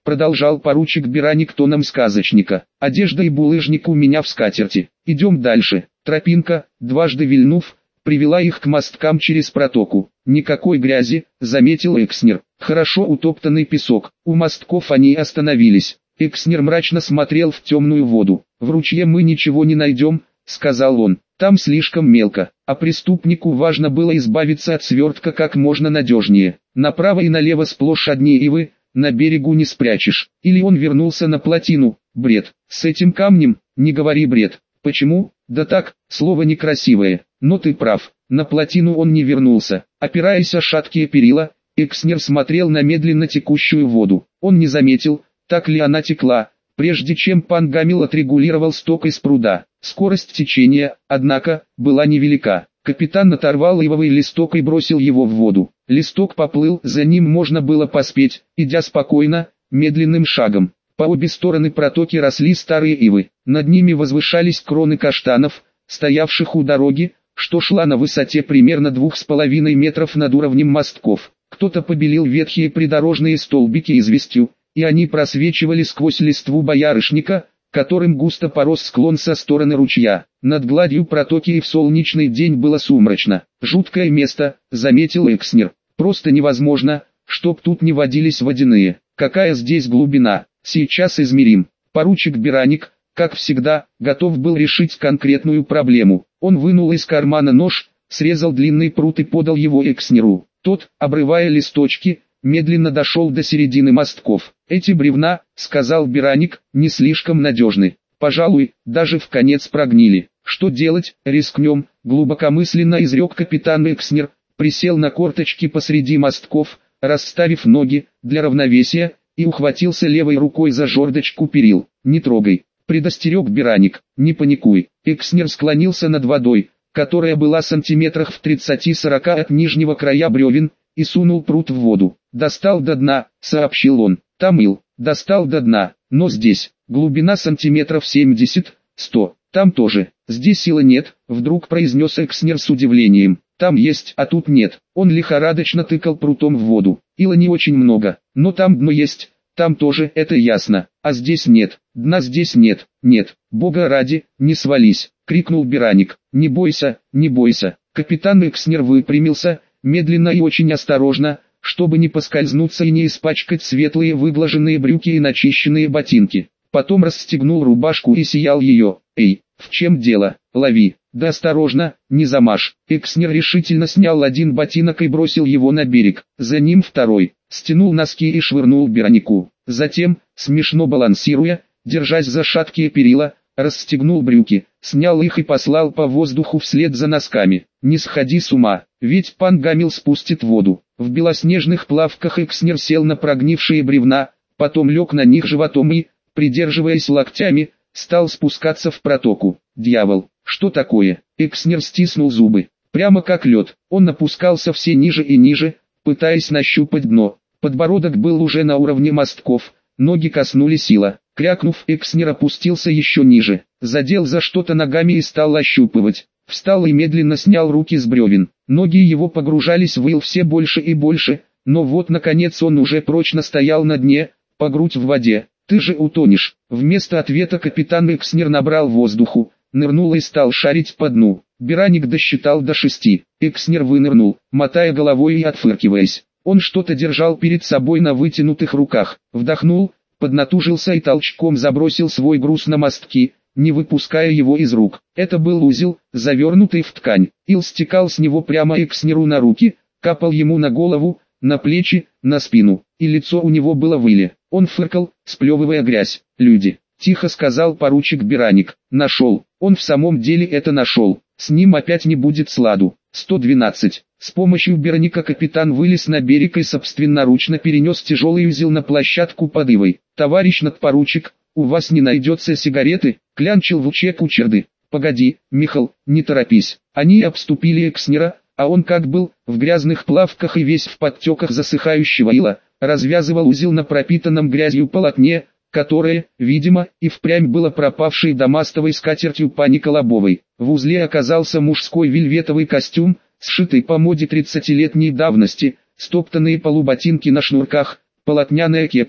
продолжал поручик Бераник тоном сказочника. Одежда и булыжник у меня в скатерти. Идем дальше. Тропинка, дважды вильнув, привела их к мосткам через протоку. Никакой грязи, заметил Экснер. Хорошо утоптанный песок. У мостков они остановились. Экснер мрачно смотрел в темную воду. В ручье мы ничего не найдем, сказал он. Там слишком мелко, а преступнику важно было избавиться от свертка как можно надежнее. Направо и налево сплошь одни ивы, на берегу не спрячешь. Или он вернулся на плотину. Бред. С этим камнем, не говори бред. Почему? Да так, слово некрасивое. Но ты прав. На плотину он не вернулся. Опираясь о шаткие перила, Экснер смотрел на медленно текущую воду. Он не заметил, так ли она текла, прежде чем пан Гамил отрегулировал сток из пруда. Скорость течения, однако, была невелика. Капитан оторвал ивовый листок и бросил его в воду. Листок поплыл, за ним можно было поспеть, идя спокойно, медленным шагом. По обе стороны протоки росли старые ивы. Над ними возвышались кроны каштанов, стоявших у дороги, что шла на высоте примерно 2,5 метров над уровнем мостков. Кто-то побелил ветхие придорожные столбики известью, и они просвечивали сквозь листву боярышника, которым густо порос склон со стороны ручья. Над гладью протоки и в солнечный день было сумрачно. «Жуткое место», — заметил Экснер. «Просто невозможно, чтоб тут не водились водяные. Какая здесь глубина? Сейчас измерим». Поручик Бераник, как всегда, готов был решить конкретную проблему. Он вынул из кармана нож, срезал длинный прут и подал его Экснеру. Тот, обрывая листочки, медленно дошел до середины мостков. «Эти бревна, — сказал Бераник, — не слишком надежны. Пожалуй, даже в конец прогнили. Что делать? Рискнем», — глубокомысленно изрек капитан Экснер, присел на корточки посреди мостков, расставив ноги, для равновесия, и ухватился левой рукой за жердочку перил. «Не трогай», — предостерег Бераник, — «не паникуй». Экснер склонился над водой, которая была сантиметрах в 30-40 от нижнего края бревен, и сунул прут в воду. «Достал до дна», — сообщил он. «Там ил, достал до дна, но здесь, глубина сантиметров 70-100, там тоже, здесь сила нет», — вдруг произнес Экснер с удивлением. «Там есть, а тут нет». Он лихорадочно тыкал прутом в воду. «Ила не очень много, но там дно есть, там тоже, это ясно, а здесь нет, дна здесь нет, нет, бога ради, не свались», — крикнул Бераник. «Не бойся, не бойся». Капитан Экснер выпрямился, медленно и очень осторожно, чтобы не поскользнуться и не испачкать светлые выглаженные брюки и начищенные ботинки. Потом расстегнул рубашку и сиял ее. «Эй, в чем дело? Лови, да осторожно, не замажь». Экснер решительно снял один ботинок и бросил его на берег, за ним второй, стянул носки и швырнул Беранику. Затем, смешно балансируя, держась за шаткие перила, расстегнул брюки, снял их и послал по воздуху вслед за носками. «Не сходи с ума, ведь пан Гамил спустит воду». В белоснежных плавках Экснер сел на прогнившие бревна, потом лег на них животом и, придерживаясь локтями, стал спускаться в протоку. «Дьявол, что такое?» Экснер стиснул зубы. Прямо как лед, он опускался все ниже и ниже, пытаясь нащупать дно. Подбородок был уже на уровне мостков, ноги коснулись ила. Крякнув, Экснер опустился еще ниже, задел за что-то ногами и стал ощупывать. Встал и медленно снял руки с бревен. Ноги его погружались в ил все больше и больше, но вот наконец он уже прочно стоял на дне, по грудь в воде. «Ты же утонешь». Вместо ответа капитан Экснер набрал воздуху, нырнул и стал шарить по дну. Бераник досчитал до 6. Экснер вынырнул, мотая головой и отфыркиваясь. Он что-то держал перед собой на вытянутых руках. Вдохнул, поднатужился и толчком забросил свой груз на мостки, не выпуская его из рук. Это был узел, завернутый в ткань. Ил стекал с него прямо Экснеру на руки, капал ему на голову, на плечи, на спину, и лицо у него было в иле. Он фыркал, сплевывая грязь. «Люди», — тихо сказал поручик Бераник, — «нашел». Он в самом деле это нашел. С ним опять не будет сладу. 112. С помощью Бераника капитан вылез на берег и собственноручно перенес тяжелый узел на площадку под ивой. «Товарищ надпоручик, у вас не найдется сигареты?» — клянчил в уче Кучерды. «Погоди, Михал, не торопись». Они обступили Экснера, а он как был, в грязных плавках и весь в подтеках засыхающего ила, развязывал узел на пропитанном грязью полотне, которое, видимо, и впрямь было пропавшей дамастовой скатертью пани Колобовой. В узле оказался мужской вельветовый костюм, сшитый по моде 30-летней давности, стоптанные полуботинки на шнурках, полотняная кепка,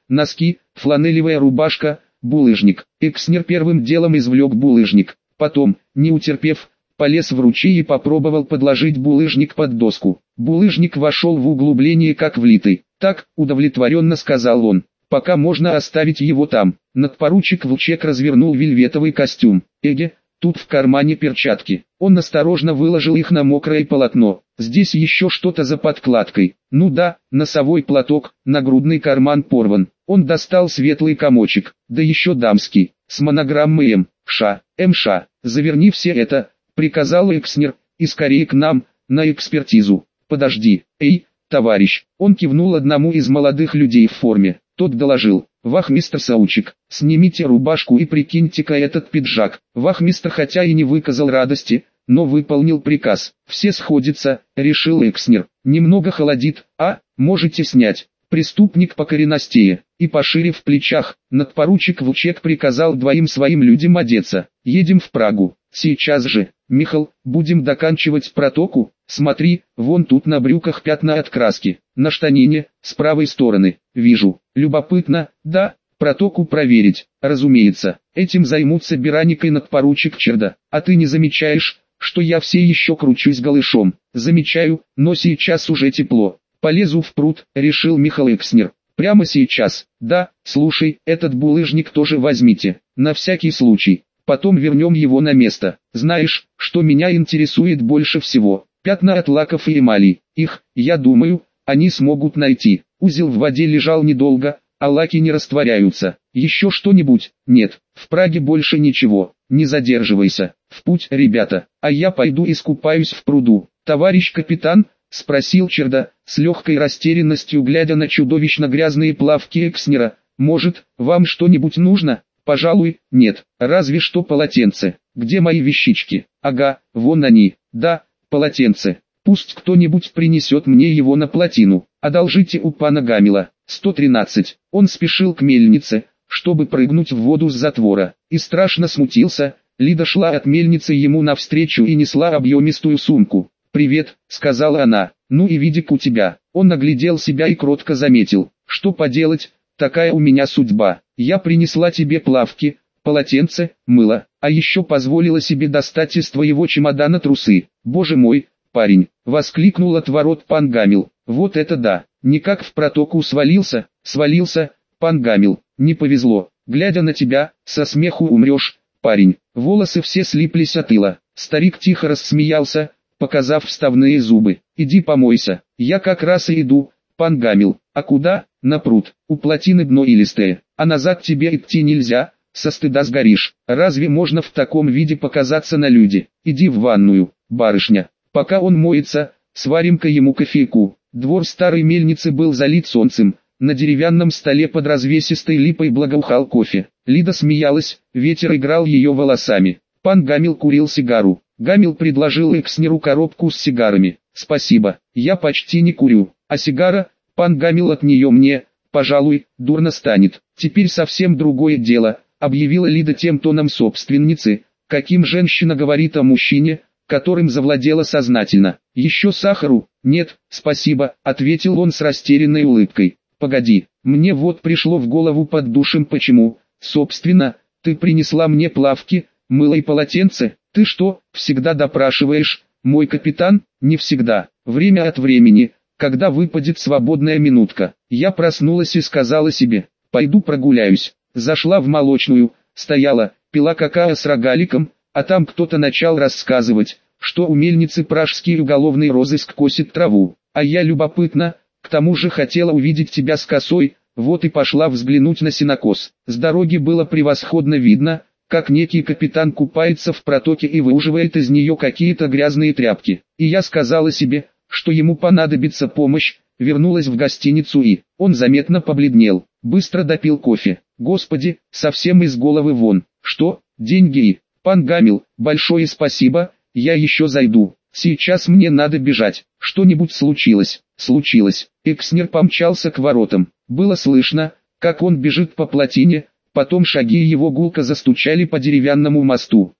носки, фланелевая рубашка, булыжник. Экснер первым делом извлек булыжник, потом, не утерпев, полез в ручей и попробовал подложить булыжник под доску. Булыжник вошел в углубление как влитый. «Так», удовлетворенно сказал он, — «пока можно оставить его там». Надпоручик Вучек развернул вельветовый костюм. «Эге, тут в кармане перчатки». Он осторожно выложил их на мокрое полотно. «Здесь еще что-то за подкладкой». «Ну да, носовой платок, нагрудный карман порван». Он достал светлый комочек, да еще дамский, с монограммой М.Ш. «М.Ш. Заверни все это», — приказал Экснер, — «и скорее к нам, на экспертизу». «Подожди, эй, товарищ». Он кивнул одному из молодых людей в форме. Тот доложил: «Вахмистр Саучик, снимите рубашку и прикиньте-ка этот пиджак». Вахмистр хотя и не выказал радости, но выполнил приказ. «Все сходятся», — решил Экснер. «Немного холодит, а, можете снять». Преступник покоренастее и пошире в плечах. Надпоручик Вучек приказал двоим своим людям одеться. «Едем в Прагу. Сейчас же. Михал, будем доканчивать протоку. Смотри, вон тут на брюках пятна от краски. На штанине, с правой стороны. Вижу. Любопытно, да? Протоку проверить, разумеется. Этим займутся Бераника и надпоручик Черда. А ты не замечаешь, что я все еще кручусь голышом?» «Замечаю, но сейчас уже тепло. Полезу в пруд», — решил Михал Экснер. «Прямо сейчас?» «Да, слушай, этот булыжник тоже возьмите, на всякий случай. Потом вернем его на место. Знаешь, что меня интересует больше всего? Пятна от лаков и эмалей. Их, я думаю, они смогут найти». Узел в воде лежал недолго, а лаки не растворяются. «Еще что-нибудь?» «Нет, в Праге больше ничего. Не задерживайся. В путь, ребята, а я пойду искупаюсь в пруду». «Товарищ капитан?» — спросил Черда, с легкой растерянностью глядя на чудовищно грязные плавки Экснера. «Может, вам что-нибудь нужно?» «Пожалуй, нет, разве что полотенце. Где мои вещички?» «Ага, вон они. Да, полотенце. Пусть кто-нибудь принесет мне его на плотину. Одолжите у пана Гамила». 113. Он спешил к мельнице, чтобы прыгнуть в воду с затвора, и страшно смутился. Лида шла от мельницы ему навстречу и несла объемистую сумку. «Привет», — сказала она, — «ну и видик у тебя». Он наглядел себя и кротко заметил: «Что поделать, такая у меня судьба. Я принесла тебе плавки, полотенце, мыло, а еще позволила себе достать из твоего чемодана трусы». «Боже мой, парень», — воскликнул от ворот пан Гамил, — «вот это да, никак в протоку свалился». «Свалился, пан Гамил, не повезло. Глядя на тебя, со смеху умрешь, парень». Волосы все слиплись от ила. Старик тихо рассмеялся, показав вставные зубы. «Иди помойся». «Я как раз и иду, пан Гамил». «А куда?» «На пруд. У плотины дно илистое, а назад тебе идти нельзя, со стыда сгоришь. Разве можно в таком виде показаться на люди? Иди в ванную, барышня. Пока он моется, сварим-ка ему кофейку». Двор старой мельницы был залит солнцем. На деревянном столе под развесистой липой благоухал кофе. Лида смеялась, ветер играл ее волосами. Пан Гамил курил сигару. Гамил предложил Экснеру коробку с сигарами. «Спасибо, я почти не курю, а сигара, пан Гамил, от нее мне, пожалуй, дурно станет». «Теперь совсем другое дело», — объявила Лида тем тоном собственницы, каким женщина говорит о мужчине, которым завладела сознательно. «Еще сахару?» «Нет, спасибо», — ответил он с растерянной улыбкой. «Погоди, мне вот пришло в голову под душем почему, собственно, ты принесла мне плавки, мыло и полотенце. Ты что, всегда допрашиваешь, мой капитан?» «Не всегда, время от времени, когда выпадет свободная минутка». Я проснулась и сказала себе: «Пойду прогуляюсь». Зашла в молочную, стояла, пила какао с рогаликом, а там кто-то начал рассказывать, что у мельницы пражский уголовный розыск косит траву. А я, любопытно, к тому же хотела увидеть тебя с косой, вот и пошла взглянуть на сенокос. С дороги было превосходно видно, как некий капитан купается в протоке и выуживает из нее какие-то грязные тряпки. И я сказала себе, что ему понадобится помощь, вернулась в гостиницу и... Он заметно побледнел, быстро допил кофе. «Господи, совсем из головы вон. Что, деньги и...» «Пан Гамил, большое спасибо, я еще зайду. Сейчас мне надо бежать. Что-нибудь случилось?» «Случилось». Экснер помчался к воротам. Было слышно, как он бежит по плотине, потом шаги его гулко застучали по деревянному мосту.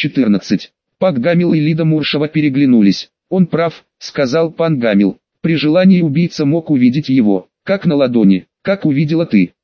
114. Пан Гамил и Лида Муршева переглянулись. «Он прав», — сказал пан Гамил. «При желании убийца мог увидеть его, как на ладони, как увидела ты».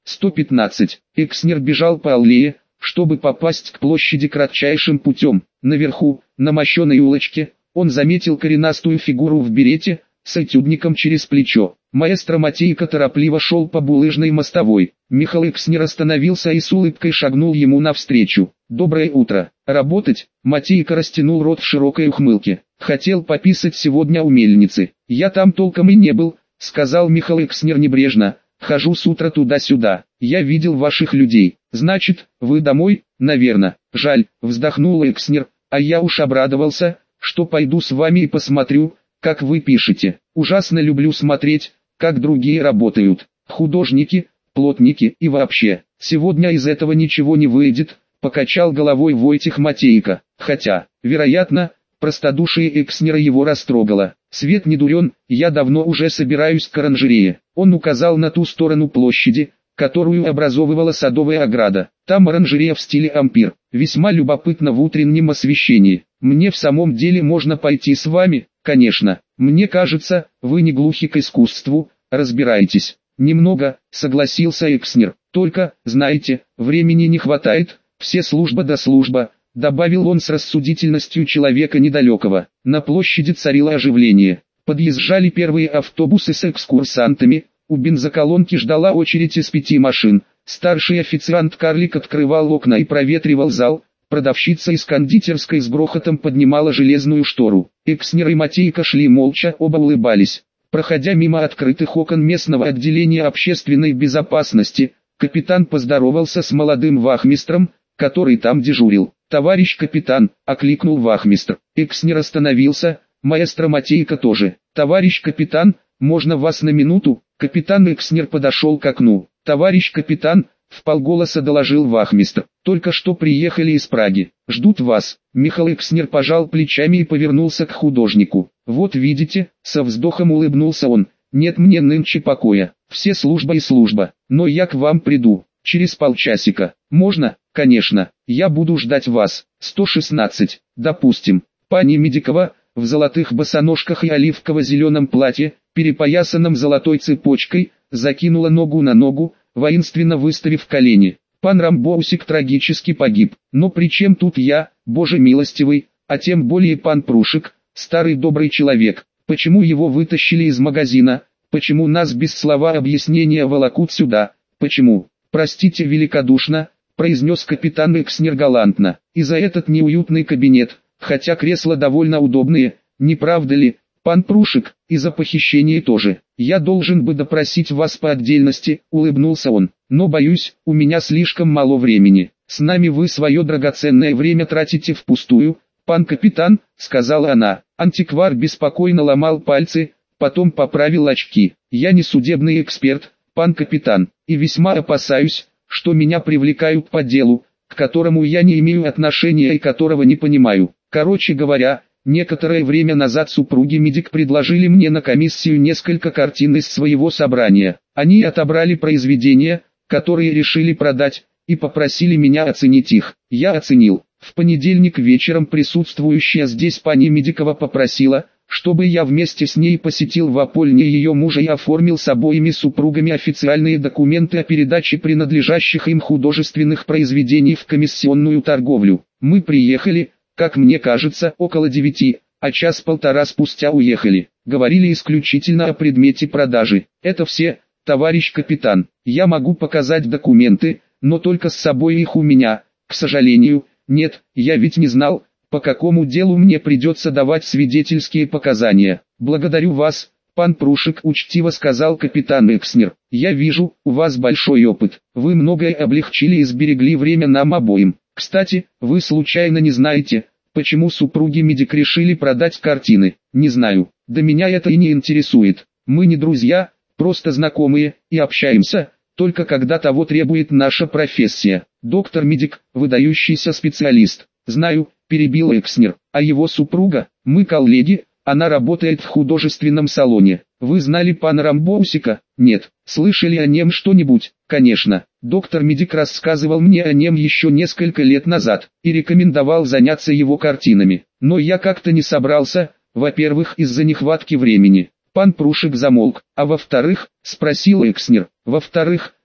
115. Экснер бежал по аллее, чтобы попасть к площади кратчайшим путем. Наверху, на мощеной улочке, он заметил коренастую фигуру в берете, с этюдником через плечо. Маэстро Матейко торопливо шел по булыжной мостовой. Михаил Экснер остановился и с улыбкой шагнул ему навстречу. «Доброе утро. Работать?» Матейко растянул рот в широкой ухмылке. «Хотел пописать сегодня у мельницы. Я там толком и не был», — сказал Михаил Экснер небрежно. «Хожу с утра туда-сюда. Я видел ваших людей. Значит, вы домой, наверное?» «Жаль», — вздохнул Экснер, — «а я уж обрадовался, что пойду с вами и посмотрю, как вы пишете. Ужасно люблю смотреть, как другие работают. Художники, плотники и вообще. Сегодня из этого ничего не выйдет», — покачал головой Войтих Матейко. Хотя, вероятно, простодушие Экснера его растрогало. «Свет не дурен, я давно уже собираюсь к оранжерее». Он указал на ту сторону площади, которую образовывала садовая ограда. Там оранжерея в стиле ампир. Весьма любопытно в утреннем освещении. «Мне в самом деле можно пойти с вами?» «Конечно. Мне кажется, вы не глухи к искусству, разбираетесь». «Немного», — согласился Экснер. «Только, знаете, времени не хватает, все служба да служба», — добавил он с рассудительностью человека недалекого. На площади царило оживление. Подъезжали первые автобусы с экскурсантами, у бензоколонки ждала очередь из 5 машин. Старший официант-карлик открывал окна и проветривал зал. Продавщица из кондитерской с грохотом поднимала железную штору. Экснер и Матейко шли молча, оба улыбались. Проходя мимо открытых окон местного отделения общественной безопасности, капитан поздоровался с молодым вахмистром, который там дежурил. «Товарищ капитан», — окликнул вахмистр. Экснер остановился, маэстро Матейко тоже. «Товарищ капитан, можно вас на минуту?» Капитан Экснер подошел к окну. «Товарищ капитан», — вполголоса доложил вахмистр, — «только что приехали из Праги. Ждут вас». Михаил Экснер пожал плечами и повернулся к художнику. «Вот видите», — со вздохом улыбнулся он, — «нет мне нынче покоя. Все служба и служба. Но я к вам приду. Через полчасика. Можно?» «Конечно. Я буду ждать вас». 116. Допустим. Пани Медикова, в золотых босоножках и оливково-зеленом платье, перепоясанном золотой цепочкой, закинула ногу на ногу, воинственно выставив колени. «Пан Рамбоусик трагически погиб. Но при чем тут я, Боже милостивый, а тем более пан Прушек, старый добрый человек? Почему его вытащили из магазина? Почему нас без слова объяснения волокут сюда? Почему?» «Простите великодушно», — произнес капитан Экснер галантно, — «и за этот неуютный кабинет, хотя кресла довольно удобные, не правда ли, пан Прушек, и за похищение тоже. Я должен бы допросить вас по отдельности», — улыбнулся он, — «но боюсь, у меня слишком мало времени. С нами вы свое драгоценное время тратите впустую, пан капитан», — сказала она. Антиквар беспокойно ломал пальцы, потом поправил очки. «Я не судебный эксперт, пан капитан, и весьма опасаюсь, что меня привлекают по делу, к которому я не имею отношения и которого не понимаю. Короче говоря, некоторое время назад супруги Медик предложили мне на комиссию несколько картин из своего собрания. Они отобрали произведения, которые решили продать, и попросили меня оценить их. Я оценил. В понедельник вечером присутствующая здесь пани Медикова попросила, чтобы я вместе с ней посетил в Апольне ее мужа и оформил с обоими супругами официальные документы о передаче принадлежащих им художественных произведений в комиссионную торговлю. Мы приехали, как мне кажется, около 9, а час-полтора спустя уехали. Говорили исключительно о предмете продажи. Это все, товарищ капитан. Я могу показать документы, но только с собой их у меня, к сожалению, нет, я ведь не знал, по какому делу мне придется давать свидетельские показания. «Благодарю вас, пан Прушек», — учтиво сказал капитан Экснер. «Я вижу, у вас большой опыт. Вы многое облегчили и сберегли время нам обоим. Кстати, вы случайно не знаете, почему супруги Медик решили продать картины?» «Не знаю. Да меня это и не интересует. Мы не друзья, просто знакомые, и общаемся, только когда того требует наша профессия. Доктор Медик, выдающийся специалист». «Знаю», — перебил Экснер, — «а его супруга, мы коллеги, она работает в художественном салоне. Вы знали пана Рамбоусика?» «Нет». «Слышали о нем что-нибудь?» «Конечно. Доктор Медик рассказывал мне о нем еще несколько лет назад, и рекомендовал заняться его картинами. Но я как-то не собрался, во-первых, из-за нехватки времени». Пан Прушек замолк. «А во-вторых?» — спросил Экснер. «Во-вторых,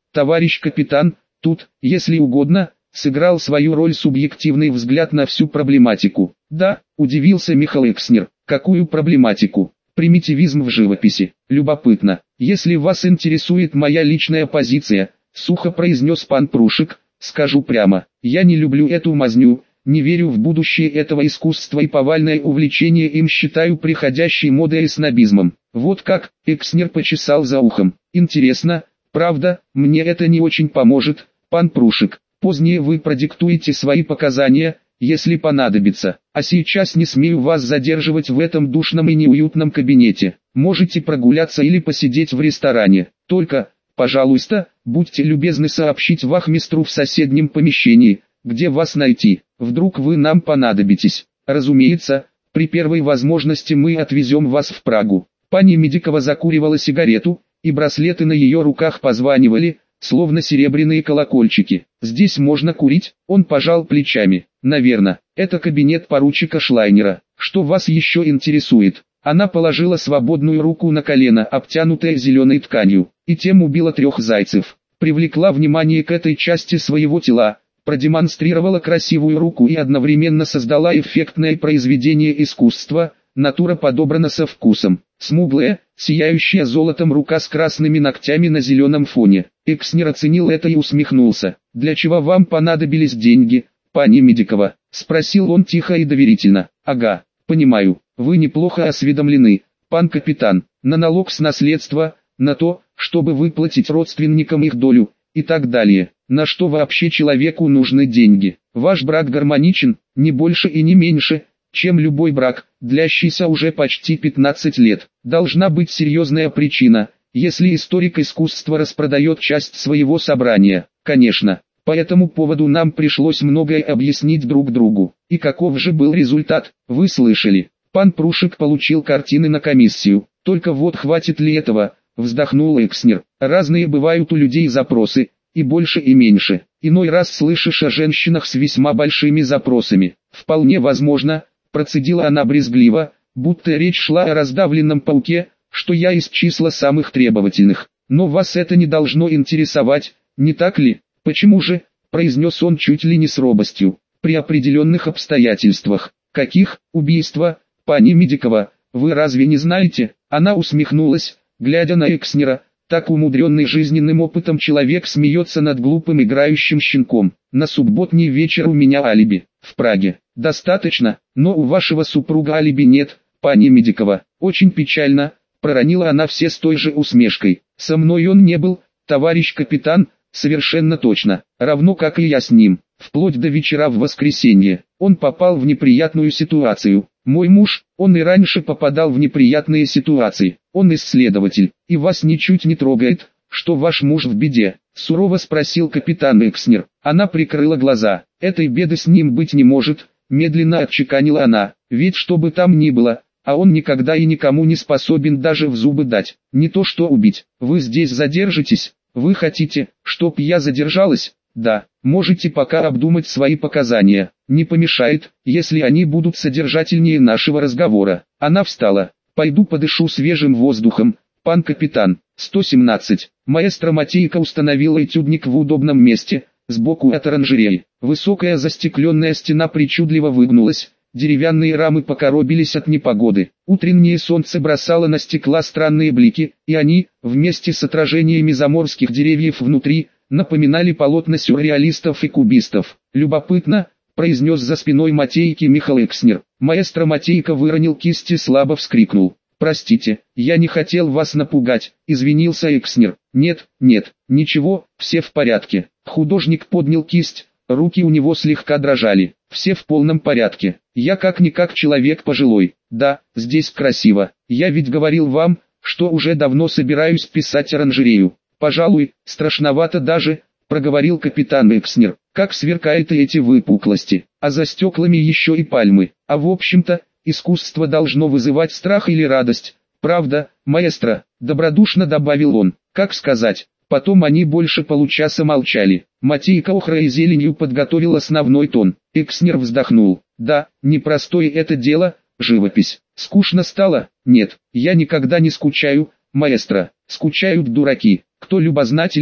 Товарищ капитан, тут, если угодно, сыграл свою роль субъективный взгляд на всю проблематику. Да, удивился Михаил Экснер. Какую проблематику? Примитивизм в живописи. Любопытно. Если вас интересует моя личная позиция, сухо произнес пан Прушек, скажу прямо, я не люблю эту мазню, не верю в будущее этого искусства и повальное увлечение им считаю приходящей модой и снобизмом. Вот как, Экснер почесал за ухом. Интересно, правда, мне это не очень поможет, пан Прушек. Позднее вы продиктуете свои показания, если понадобится. А сейчас не смею вас задерживать в этом душном и неуютном кабинете. Можете прогуляться или посидеть в ресторане. Только, пожалуйста, будьте любезны сообщить вахмистру в соседнем помещении, где вас найти. Вдруг вы нам понадобитесь. Разумеется, при первой возможности мы отвезем вас в Прагу. Пани Медикова закуривала сигарету, и браслеты на ее руках позванивали, словно серебряные колокольчики. «Здесь можно курить?» Он пожал плечами. «Наверно, это кабинет поручика Шлайнера. Что вас еще интересует?» Она положила свободную руку на колено, обтянутое зеленой тканью, и тем убила 3 зайцев. Привлекла внимание к этой части своего тела, продемонстрировала красивую руку и одновременно создала эффектное произведение искусства. Натура подобрана со вкусом. Смуглая, сияющая золотом рука с красными ногтями на зеленом фоне. Экснер оценил это и усмехнулся. «Для чего вам понадобились деньги, пани Медикова?» — спросил он тихо и доверительно. «Ага, понимаю, вы неплохо осведомлены, пан капитан, на налог с наследства, на то, чтобы выплатить родственникам их долю, и так далее. На что вообще человеку нужны деньги? Ваш брак гармоничен, не больше и не меньше, чем любой брак, длящийся уже почти 15 лет. Должна быть серьезная причина, если историк искусства распродает часть своего собрания. Конечно, по этому поводу нам пришлось многое объяснить друг другу. И каков же был результат, вы слышали? Пан Прушек получил картины на комиссию. Только вот хватит ли этого, вздохнул Экснер. Разные бывают у людей запросы, и больше и меньше. Иной раз слышишь о женщинах с весьма большими запросами. Вполне возможно, процедила она брезгливо, будто речь шла о раздавленном пауке, что я из числа самых требовательных. Но вас это не должно интересовать, не так ли? Почему же, произнес он чуть ли не с робостью, при определенных обстоятельствах. Каких? Убийства, пани Медикова, вы разве не знаете? Она усмехнулась, глядя на Экснера. Так умудренный жизненным опытом человек смеется над глупым играющим щенком. На субботний вечер у меня алиби, в Праге. Достаточно, но у вашего супруга алиби нет, пани Медикова. Очень печально, проронила она все с той же усмешкой. Со мной он не был, товарищ капитан, совершенно точно, равно как и я с ним. Вплоть до вечера в воскресенье. Он попал в неприятную ситуацию. Мой муж, он и раньше попадал в неприятные ситуации. Он исследователь, и вас ничуть не трогает, что ваш муж в беде. Сурово спросил капитан Экснер. Она прикрыла глаза. Этой беды с ним быть не может, медленно отчеканила она. Ведь что бы там ни было, а он никогда и никому не способен даже в зубы дать. Не то что убить. Вы здесь задержитесь? Вы хотите, чтоб я задержалась? Да, можете пока обдумать свои показания. Не помешает, если они будут содержательнее нашего разговора. Она встала. Пойду подышу свежим воздухом, пан капитан. 117. Маэстро Матейко установила этюдник в удобном месте, сбоку от оранжереи. Высокая застекленная стена причудливо выгнулась, деревянные рамы покоробились от непогоды. Утреннее солнце бросало на стекла странные блики, и они, вместе с отражениями заморских деревьев внутри, напоминали полотна сюрреалистов и кубистов. «Любопытно», — произнес за спиной Матейки Михаил Экснер. Маэстро Матейко выронил кисть и слабо вскрикнул. «Простите, я не хотел вас напугать», — извинился Экснер. «Нет, нет, ничего, все в порядке». Художник поднял кисть, руки у него слегка дрожали. «Все в полном порядке. Я как-никак человек пожилой. Да, здесь красиво. Я ведь говорил вам, что уже давно собираюсь писать оранжерею. Пожалуй, страшновато даже», — проговорил капитан Экснер. «Как сверкают эти выпуклости, а за стеклами еще и пальмы. А в общем-то, искусство должно вызывать страх или радость. Правда, маэстро?» — добродушно добавил он. «Как сказать?» Потом они больше получаса молчали. Матейко охрой и зеленью подготовил основной тон. Экснер вздохнул. «Да, непростое это дело, живопись. Скучно стало? Нет, я никогда не скучаю, маэстро. Скучают дураки. Кто любознателен,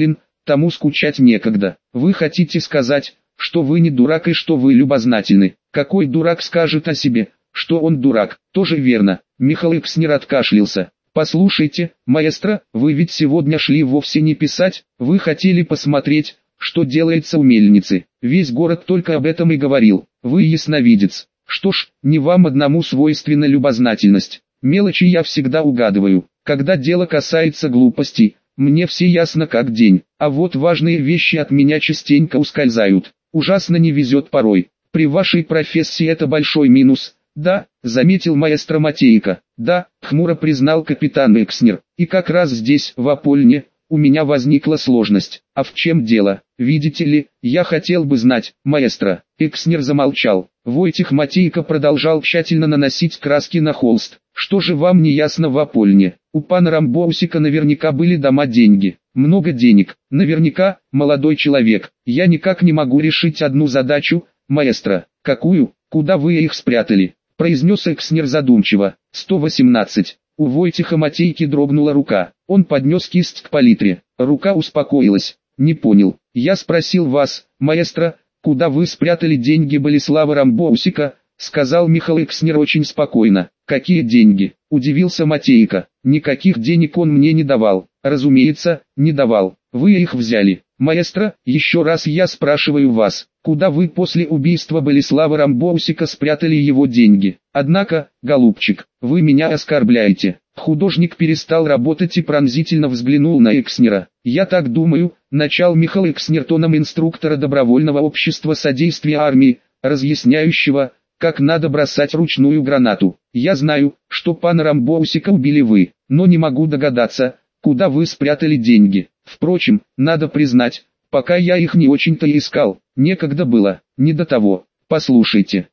тому скучать некогда. Вы хотите сказать, что вы не дурак и что вы любознательны? Какой дурак скажет о себе, что он дурак? Тоже верно. Михаил Экснер откашлялся. Послушайте, маэстро, вы ведь сегодня шли вовсе не писать, вы хотели посмотреть, что делается у мельницы. Весь город только об этом и говорил. Вы ясновидец. Что ж, не вам одному свойственна любознательность. Мелочи я всегда угадываю. Когда дело касается глупостей, мне все ясно как день. А вот важные вещи от меня частенько ускользают. Ужасно не везет порой. При вашей профессии это большой минус. Да, заметил маэстро Матейко. Да, хмуро признал капитан Экснер. И как раз здесь, в Апольне, у меня возникла сложность. А в чем дело? Видите ли, я хотел бы знать, маэстро. Экснер замолчал. Войтих Матейко продолжал тщательно наносить краски на холст. Что же вам не ясно в Апольне? У пана Рамбоусика наверняка были дома деньги. Много денег. Наверняка, молодой человек. Я никак не могу решить одну задачу, маэстро. Какую? Куда вы их спрятали? Произнес Экснер задумчиво. 118. У Войтиха Матейки дрогнула рука. Он поднес кисть к палитре. Рука успокоилась. Не понял. Я спросил вас, маэстро, куда вы спрятали деньги Болеслава Рамбоусика, сказал Михаил Экснер очень спокойно. Какие деньги? Удивился Матейко. Никаких денег он мне не давал. Разумеется, не давал. Вы их взяли. Маэстро, еще раз я спрашиваю вас, куда вы после убийства Болеслава Рамбоусика спрятали его деньги? Однако, голубчик, вы меня оскорбляете. Художник перестал работать и пронзительно взглянул на Экснера. Я так думаю, начал Михаил Экснер тоном инструктора добровольного общества содействия армии, разъясняющего, как надо бросать ручную гранату. Я знаю, что пана Рамбоусика убили вы, но не могу догадаться, куда вы спрятали деньги. Впрочем, надо признать, пока я их не очень-то искал, некогда было, не до того. Послушайте,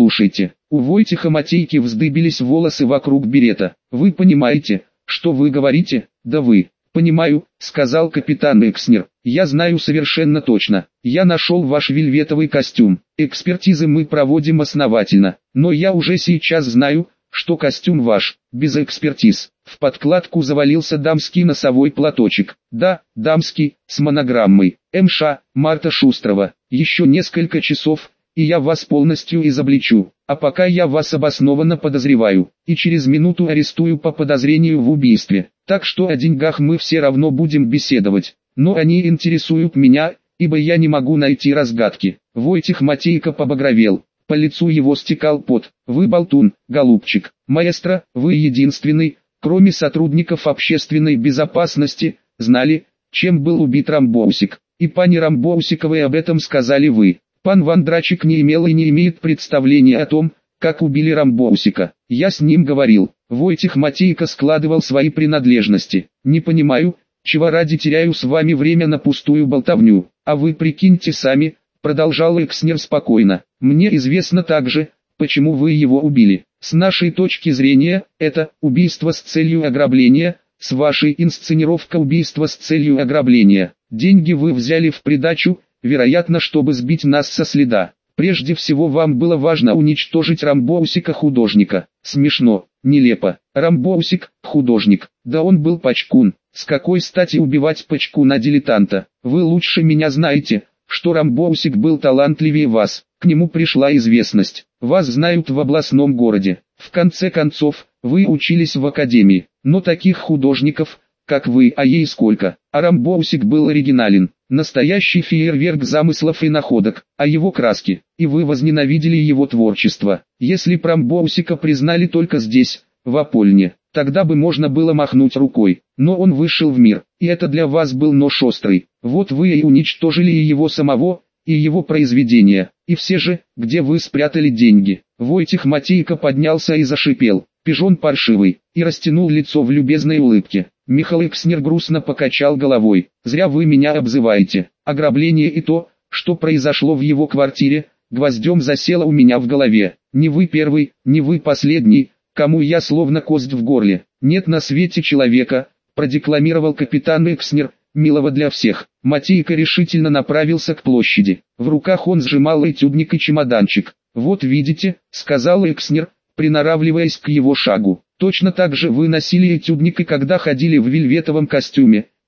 у Войтиха Матейки вздыбились волосы вокруг берета. Вы понимаете, что вы говорите? Да вы. Понимаю, сказал капитан Экснер. Я знаю совершенно точно. Я нашел ваш вельветовый костюм. Экспертизы мы проводим основательно, но я уже сейчас знаю, что костюм ваш, без экспертиз. В подкладку завалился дамский носовой платочек. Да, дамский, с монограммой. МШ, Марта Шустрова. Еще несколько часов, и я вас полностью изобличу. А пока я вас обоснованно подозреваю, и через минуту арестую по подозрению в убийстве. Так что о деньгах мы все равно будем беседовать. Но они интересуют меня, ибо я не могу найти разгадки. Войтих Матейко побагровел. По лицу его стекал пот. Вы болтун, голубчик. Маэстро, вы единственный, кроме сотрудников общественной безопасности, знали, чем был убит Рамбоусик. И пане Рамбоусиковой об этом сказали вы. Пан Вандрачик не имел и не имеет представления о том, как убили Рамбоусика. Я с ним говорил. Войтих Матейко складывал свои принадлежности. Не понимаю, чего ради теряю с вами время на пустую болтовню. А вы прикиньте сами, продолжал Экснер спокойно. Мне известно также, почему вы его убили. С нашей точки зрения, это убийство с целью ограбления, с вашей инсценировка убийства с целью ограбления. Деньги вы взяли в придачу, вероятно, чтобы сбить нас со следа. Прежде всего вам было важно уничтожить Рамбоусика художника. Смешно, нелепо. Рамбоусик, художник, да он был пачкун. С какой стати убивать пачкуна-дилетанта? Вы лучше меня знаете, что Рамбоусик был талантливее вас. К нему пришла известность. Вас знают в областном городе. В конце концов, вы учились в академии. Но таких художников, как вы, а ей сколько. А Рамбоусик был оригинален. Настоящий фейерверк замыслов и находок, а его краски. И вы возненавидели его творчество. Если б Рамбоусика признали только здесь, в Апольне, тогда бы можно было махнуть рукой. Но он вышел в мир, и это для вас был нож острый. Вот вы и уничтожили и его самого, и его произведения. И все же, где вы спрятали деньги? Войтих Матейко поднялся и зашипел. Пижон паршивый, и растянул лицо в любезной улыбке. Михаил Экснер грустно покачал головой. Зря вы меня обзываете. Ограбление и то, что произошло в его квартире, гвоздем засело у меня в голове. Не вы первый, не вы последний, кому я словно кость в горле. Нет на свете человека, продекламировал капитан Экснер, милого для всех. Матейко решительно направился к площади. В руках он сжимал этюдник и чемоданчик. Вот видите, сказал Экснер, приноравливаясь к его шагу. Точно так же вы носили этюдник и когда ходили в вельветовом костюме,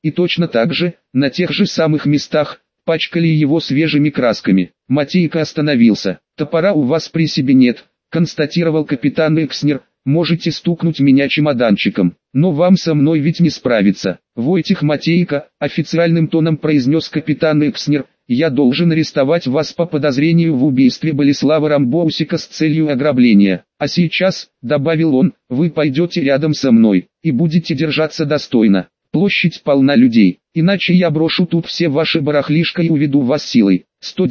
и точно так же, на тех же самых местах, пачкали его свежими красками. Матейка остановился. «Топора у вас при себе нет», констатировал капитан Экснер. «Можете стукнуть меня чемоданчиком, но вам со мной ведь не справиться». «Войтих Матейка», официальным тоном произнес капитан Экснер, «я должен арестовать вас по подозрению в убийстве Болеслава Рамбоусика с целью ограбления. А сейчас», добавил он, «вы пойдете рядом со мной, и будете держаться достойно. Площадь полна людей, иначе я брошу тут все ваши барахлишко и уведу вас силой».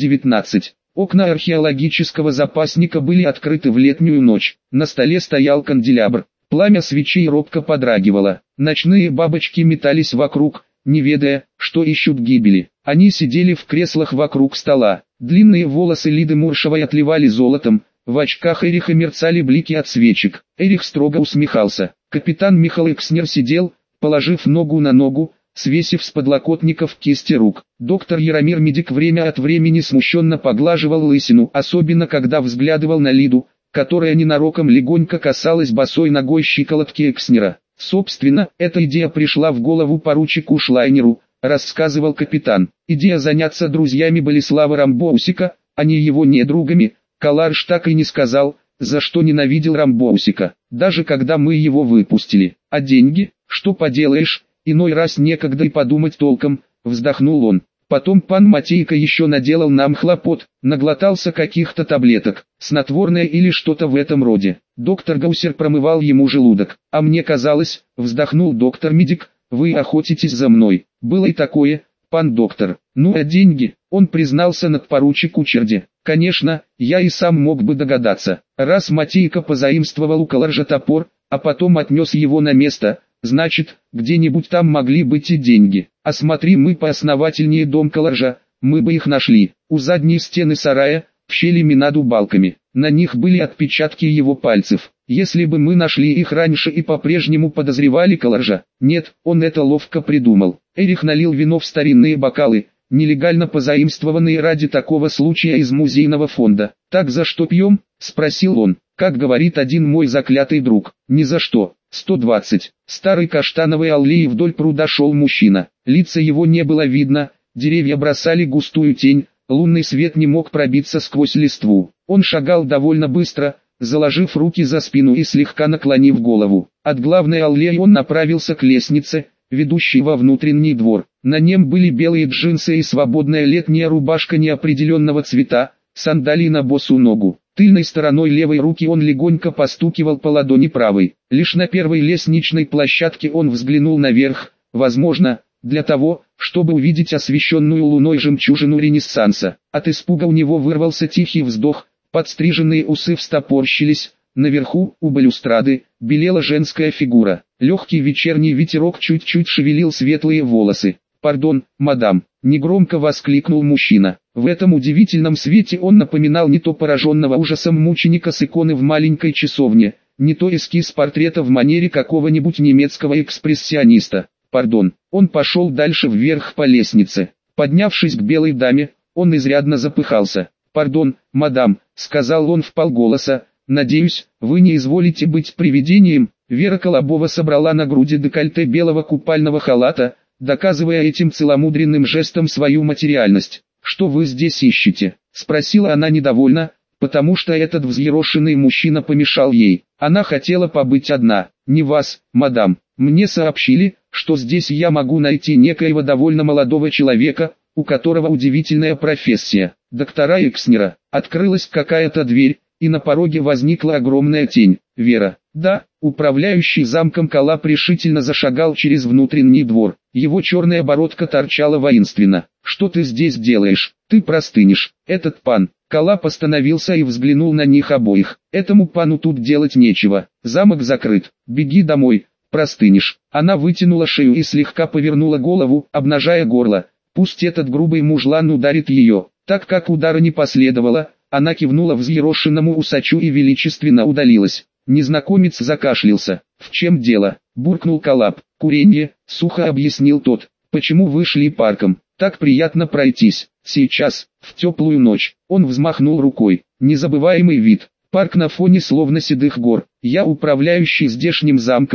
119. Окна археологического запасника были открыты в летнюю ночь. На столе стоял канделябр. Пламя свечей робко подрагивало. Ночные бабочки метались вокруг, не ведая, что ищут гибели. Они сидели в креслах вокруг стола. Длинные волосы Лиды Муршевой отливали золотом. В очках Эриха мерцали блики от свечек. Эрих строго усмехался. Капитан Михаил Экснер сидел, положив ногу на ногу, свесив с подлокотников кисти рук. Доктор Яромир Медик время от времени смущенно поглаживал лысину, особенно когда взглядывал на Лиду, которая ненароком легонько касалась босой ногой щиколотки Экснера. «Собственно, эта идея пришла в голову поручику Шлайнеру», рассказывал капитан. «Идея заняться друзьями Болеслава Рамбоусика, а не его недругами». Каларш так и не сказал, за что ненавидел Рамбоусика, даже когда мы его выпустили. «А деньги, что поделаешь? Иной раз некогда и подумать толком», вздохнул он. «Потом пан Матейка еще наделал нам хлопот, наглотался каких-то таблеток, снотворное или что-то в этом роде. Доктор Гаусер промывал ему желудок. А мне казалось», вздохнул доктор Медик, «вы охотитесь за мной». «Было и такое, пан доктор». «Ну а деньги?» Он признался надпоручику Черде. «Конечно, я и сам мог бы догадаться. Раз Матейка позаимствовал у Каларжа топор, а потом отнес его на место, значит, где-нибудь там могли быть и деньги. А смотри, мы поосновательнее дом Каларжа, мы бы их нашли. У задней стены сарая, в щели над балками, на них были отпечатки его пальцев. Если бы мы нашли их раньше и по-прежнему подозревали Каларжа». «Нет, он это ловко придумал». Эрих налил вино в старинные бокалы, нелегально позаимствованные ради такого случая из музейного фонда. «Так за что пьем?» – спросил он. «Как говорит один мой заклятый друг, ни за что». 120. Старой каштановой аллеей вдоль пруда шел мужчина. Лица его не было видно, деревья бросали густую тень, лунный свет не мог пробиться сквозь листву. Он шагал довольно быстро, заложив руки за спину и слегка наклонив голову. От главной аллеи он направился к лестнице, ведущей во внутренний двор. На нем были белые джинсы и свободная летняя рубашка неопределенного цвета, сандалии на босу ногу. Тыльной стороной левой руки он легонько постукивал по ладони правой. Лишь на первой лестничной площадке он взглянул наверх, возможно, для того, чтобы увидеть освещенную луной жемчужину Ренессанса. От испуга у него вырвался тихий вздох, подстриженные усы встопорщились, наверху, у балюстрады, белела женская фигура. Легкий вечерний ветерок чуть-чуть шевелил светлые волосы. «Пардон, мадам», — негромко воскликнул мужчина. В этом удивительном свете он напоминал не то пораженного ужасом мученика с иконы в маленькой часовне, не то эскиз портрета в манере какого-нибудь немецкого экспрессиониста. «Пардон». Он пошел дальше вверх по лестнице. Поднявшись к белой даме, он изрядно запыхался. «Пардон, мадам», — сказал он вполголоса, — «надеюсь, вы не изволите быть привидением». Вера Колобова собрала на груди декольте белого купального халата, доказывая этим целомудренным жестом свою материальность. «Что вы здесь ищете?» – спросила она недовольно, потому что этот взъерошенный мужчина помешал ей. Она хотела побыть одна. «Не вас, мадам. Мне сообщили, что здесь я могу найти некоего довольно молодого человека, у которого удивительная профессия. Доктора Экснера». Открылась какая-то дверь, и на пороге возникла огромная тень. «Вера». «Да». Управляющий замком Калап решительно зашагал через внутренний двор. Его черная бородка торчала воинственно. «Что ты здесь делаешь? Ты простынешь». «Этот пан». Калап остановился и взглянул на них обоих. «Этому пану тут делать нечего. Замок закрыт. Беги домой, простынешь». Она вытянула шею и слегка повернула голову, обнажая горло. Пусть этот грубый мужлан ударит ее. Так как удара не последовало, она кивнула взъерошенному усачу и величественно удалилась. Незнакомец закашлялся. «В чем дело?» – буркнул Калап. «Куренье», – сухо объяснил тот. «Почему вы шли парком? Так приятно пройтись. Сейчас, в теплую ночь». Он взмахнул рукой. Незабываемый вид. Парк на фоне словно седых гор. «Я управляющий здешним замком», –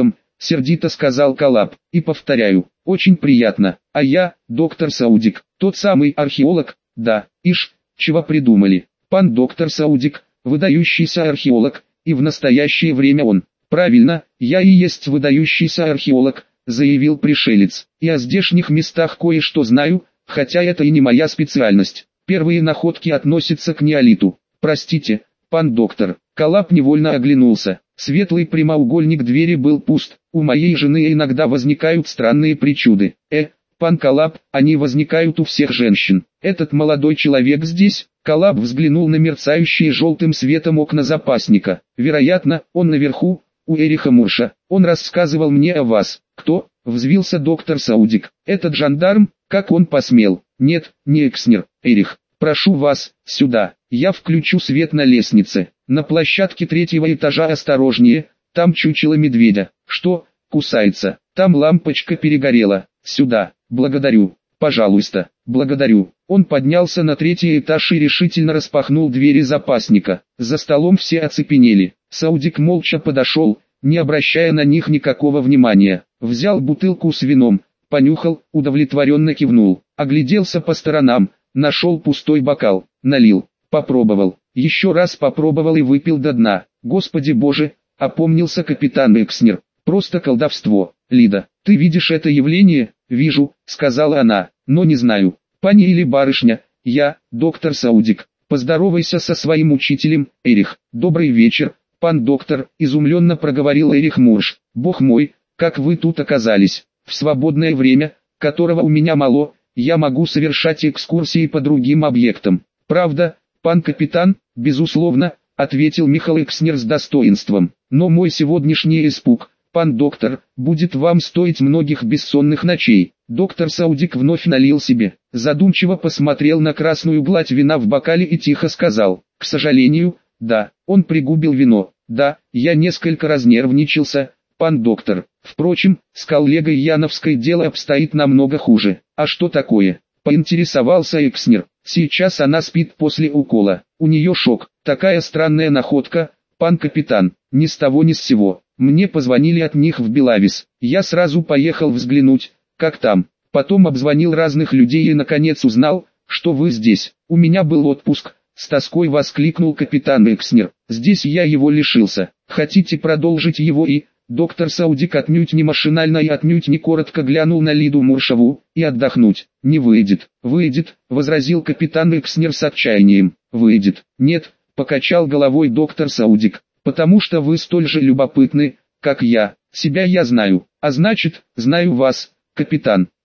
сердито сказал Калаб, и повторяю, очень приятно. А я, доктор Саудик, тот самый археолог, да, ишь, чего придумали. Пан доктор Саудик, выдающийся археолог, и в настоящее время он. Правильно, я и есть выдающийся археолог, заявил пришелец. И о здешних местах кое-что знаю, хотя это и не моя специальность. Первые находки относятся к неолиту. Простите, пан доктор. Калаб невольно оглянулся. Светлый прямоугольник двери был пуст. У моей жены иногда возникают странные причуды. Пан Калаб, они возникают у всех женщин. Этот молодой человек здесь. Калаб взглянул на мерцающие желтым светом окна запасника. Вероятно, он наверху, у Эриха Мурша. Он рассказывал мне о вас. Кто? Взвился доктор Саудик. Этот жандарм, как он посмел? Нет, не Экснер. Эрих, прошу вас, сюда. Я включу свет на лестнице. На площадке 3-го этажа осторожнее, там чучело медведя. Что? Кусается. Там лампочка перегорела. Сюда. Благодарю. Пожалуйста. Благодарю. Он поднялся на 3-й этаж и решительно распахнул двери запасника. За столом все оцепенели. Саудик молча подошел, не обращая на них никакого внимания. Взял бутылку с вином, понюхал, удовлетворенно кивнул. Огляделся по сторонам, нашел пустой бокал, налил, попробовал. Еще раз попробовал и выпил до дна. Господи боже, опомнился капитан Экснер. Просто колдовство. Лида, ты видишь это явление? Вижу, сказала она, но не знаю, пани или барышня. Я, доктор Саудик. Поздоровайся со своим учителем, Эрих. Добрый вечер, пан доктор, изумленно проговорил Эрих Мурш. Бог мой, как вы тут оказались? В свободное время, которого у меня мало, я могу совершать экскурсии по другим объектам. Правда, пан капитан? Безусловно, ответил Михаил Экснер с достоинством. Но мой сегодняшний испуг, пан доктор, будет вам стоить многих бессонных ночей. Доктор Саудик вновь налил себе, задумчиво посмотрел на красную гладь вина в бокале и тихо сказал, к сожалению, да, он пригубил вино, да, я несколько разнервничался, пан доктор. Впрочем, с коллегой Яновской дело обстоит намного хуже. А что такое? Поинтересовался Экснер. Сейчас она спит после укола. У нее шок. Такая странная находка, пан капитан. Ни с того ни с сего. Мне позвонили от них в Белавис. Я сразу поехал взглянуть, как там. Потом обзвонил разных людей и наконец узнал, что вы здесь. У меня был отпуск. С тоской воскликнул капитан Экснер. Здесь я его лишился. Хотите продолжить его и... Доктор Саудик отнюдь не машинально и отнюдь не коротко глянул на Лиду Муршеву, и отдохнуть. Не выйдет. Выйдет, возразил капитан Экснер с отчаянием. Выйдет. Нет, покачал головой доктор Саудик, потому что вы столь же любопытны, как я. Себя я знаю, а значит, знаю вас, капитан.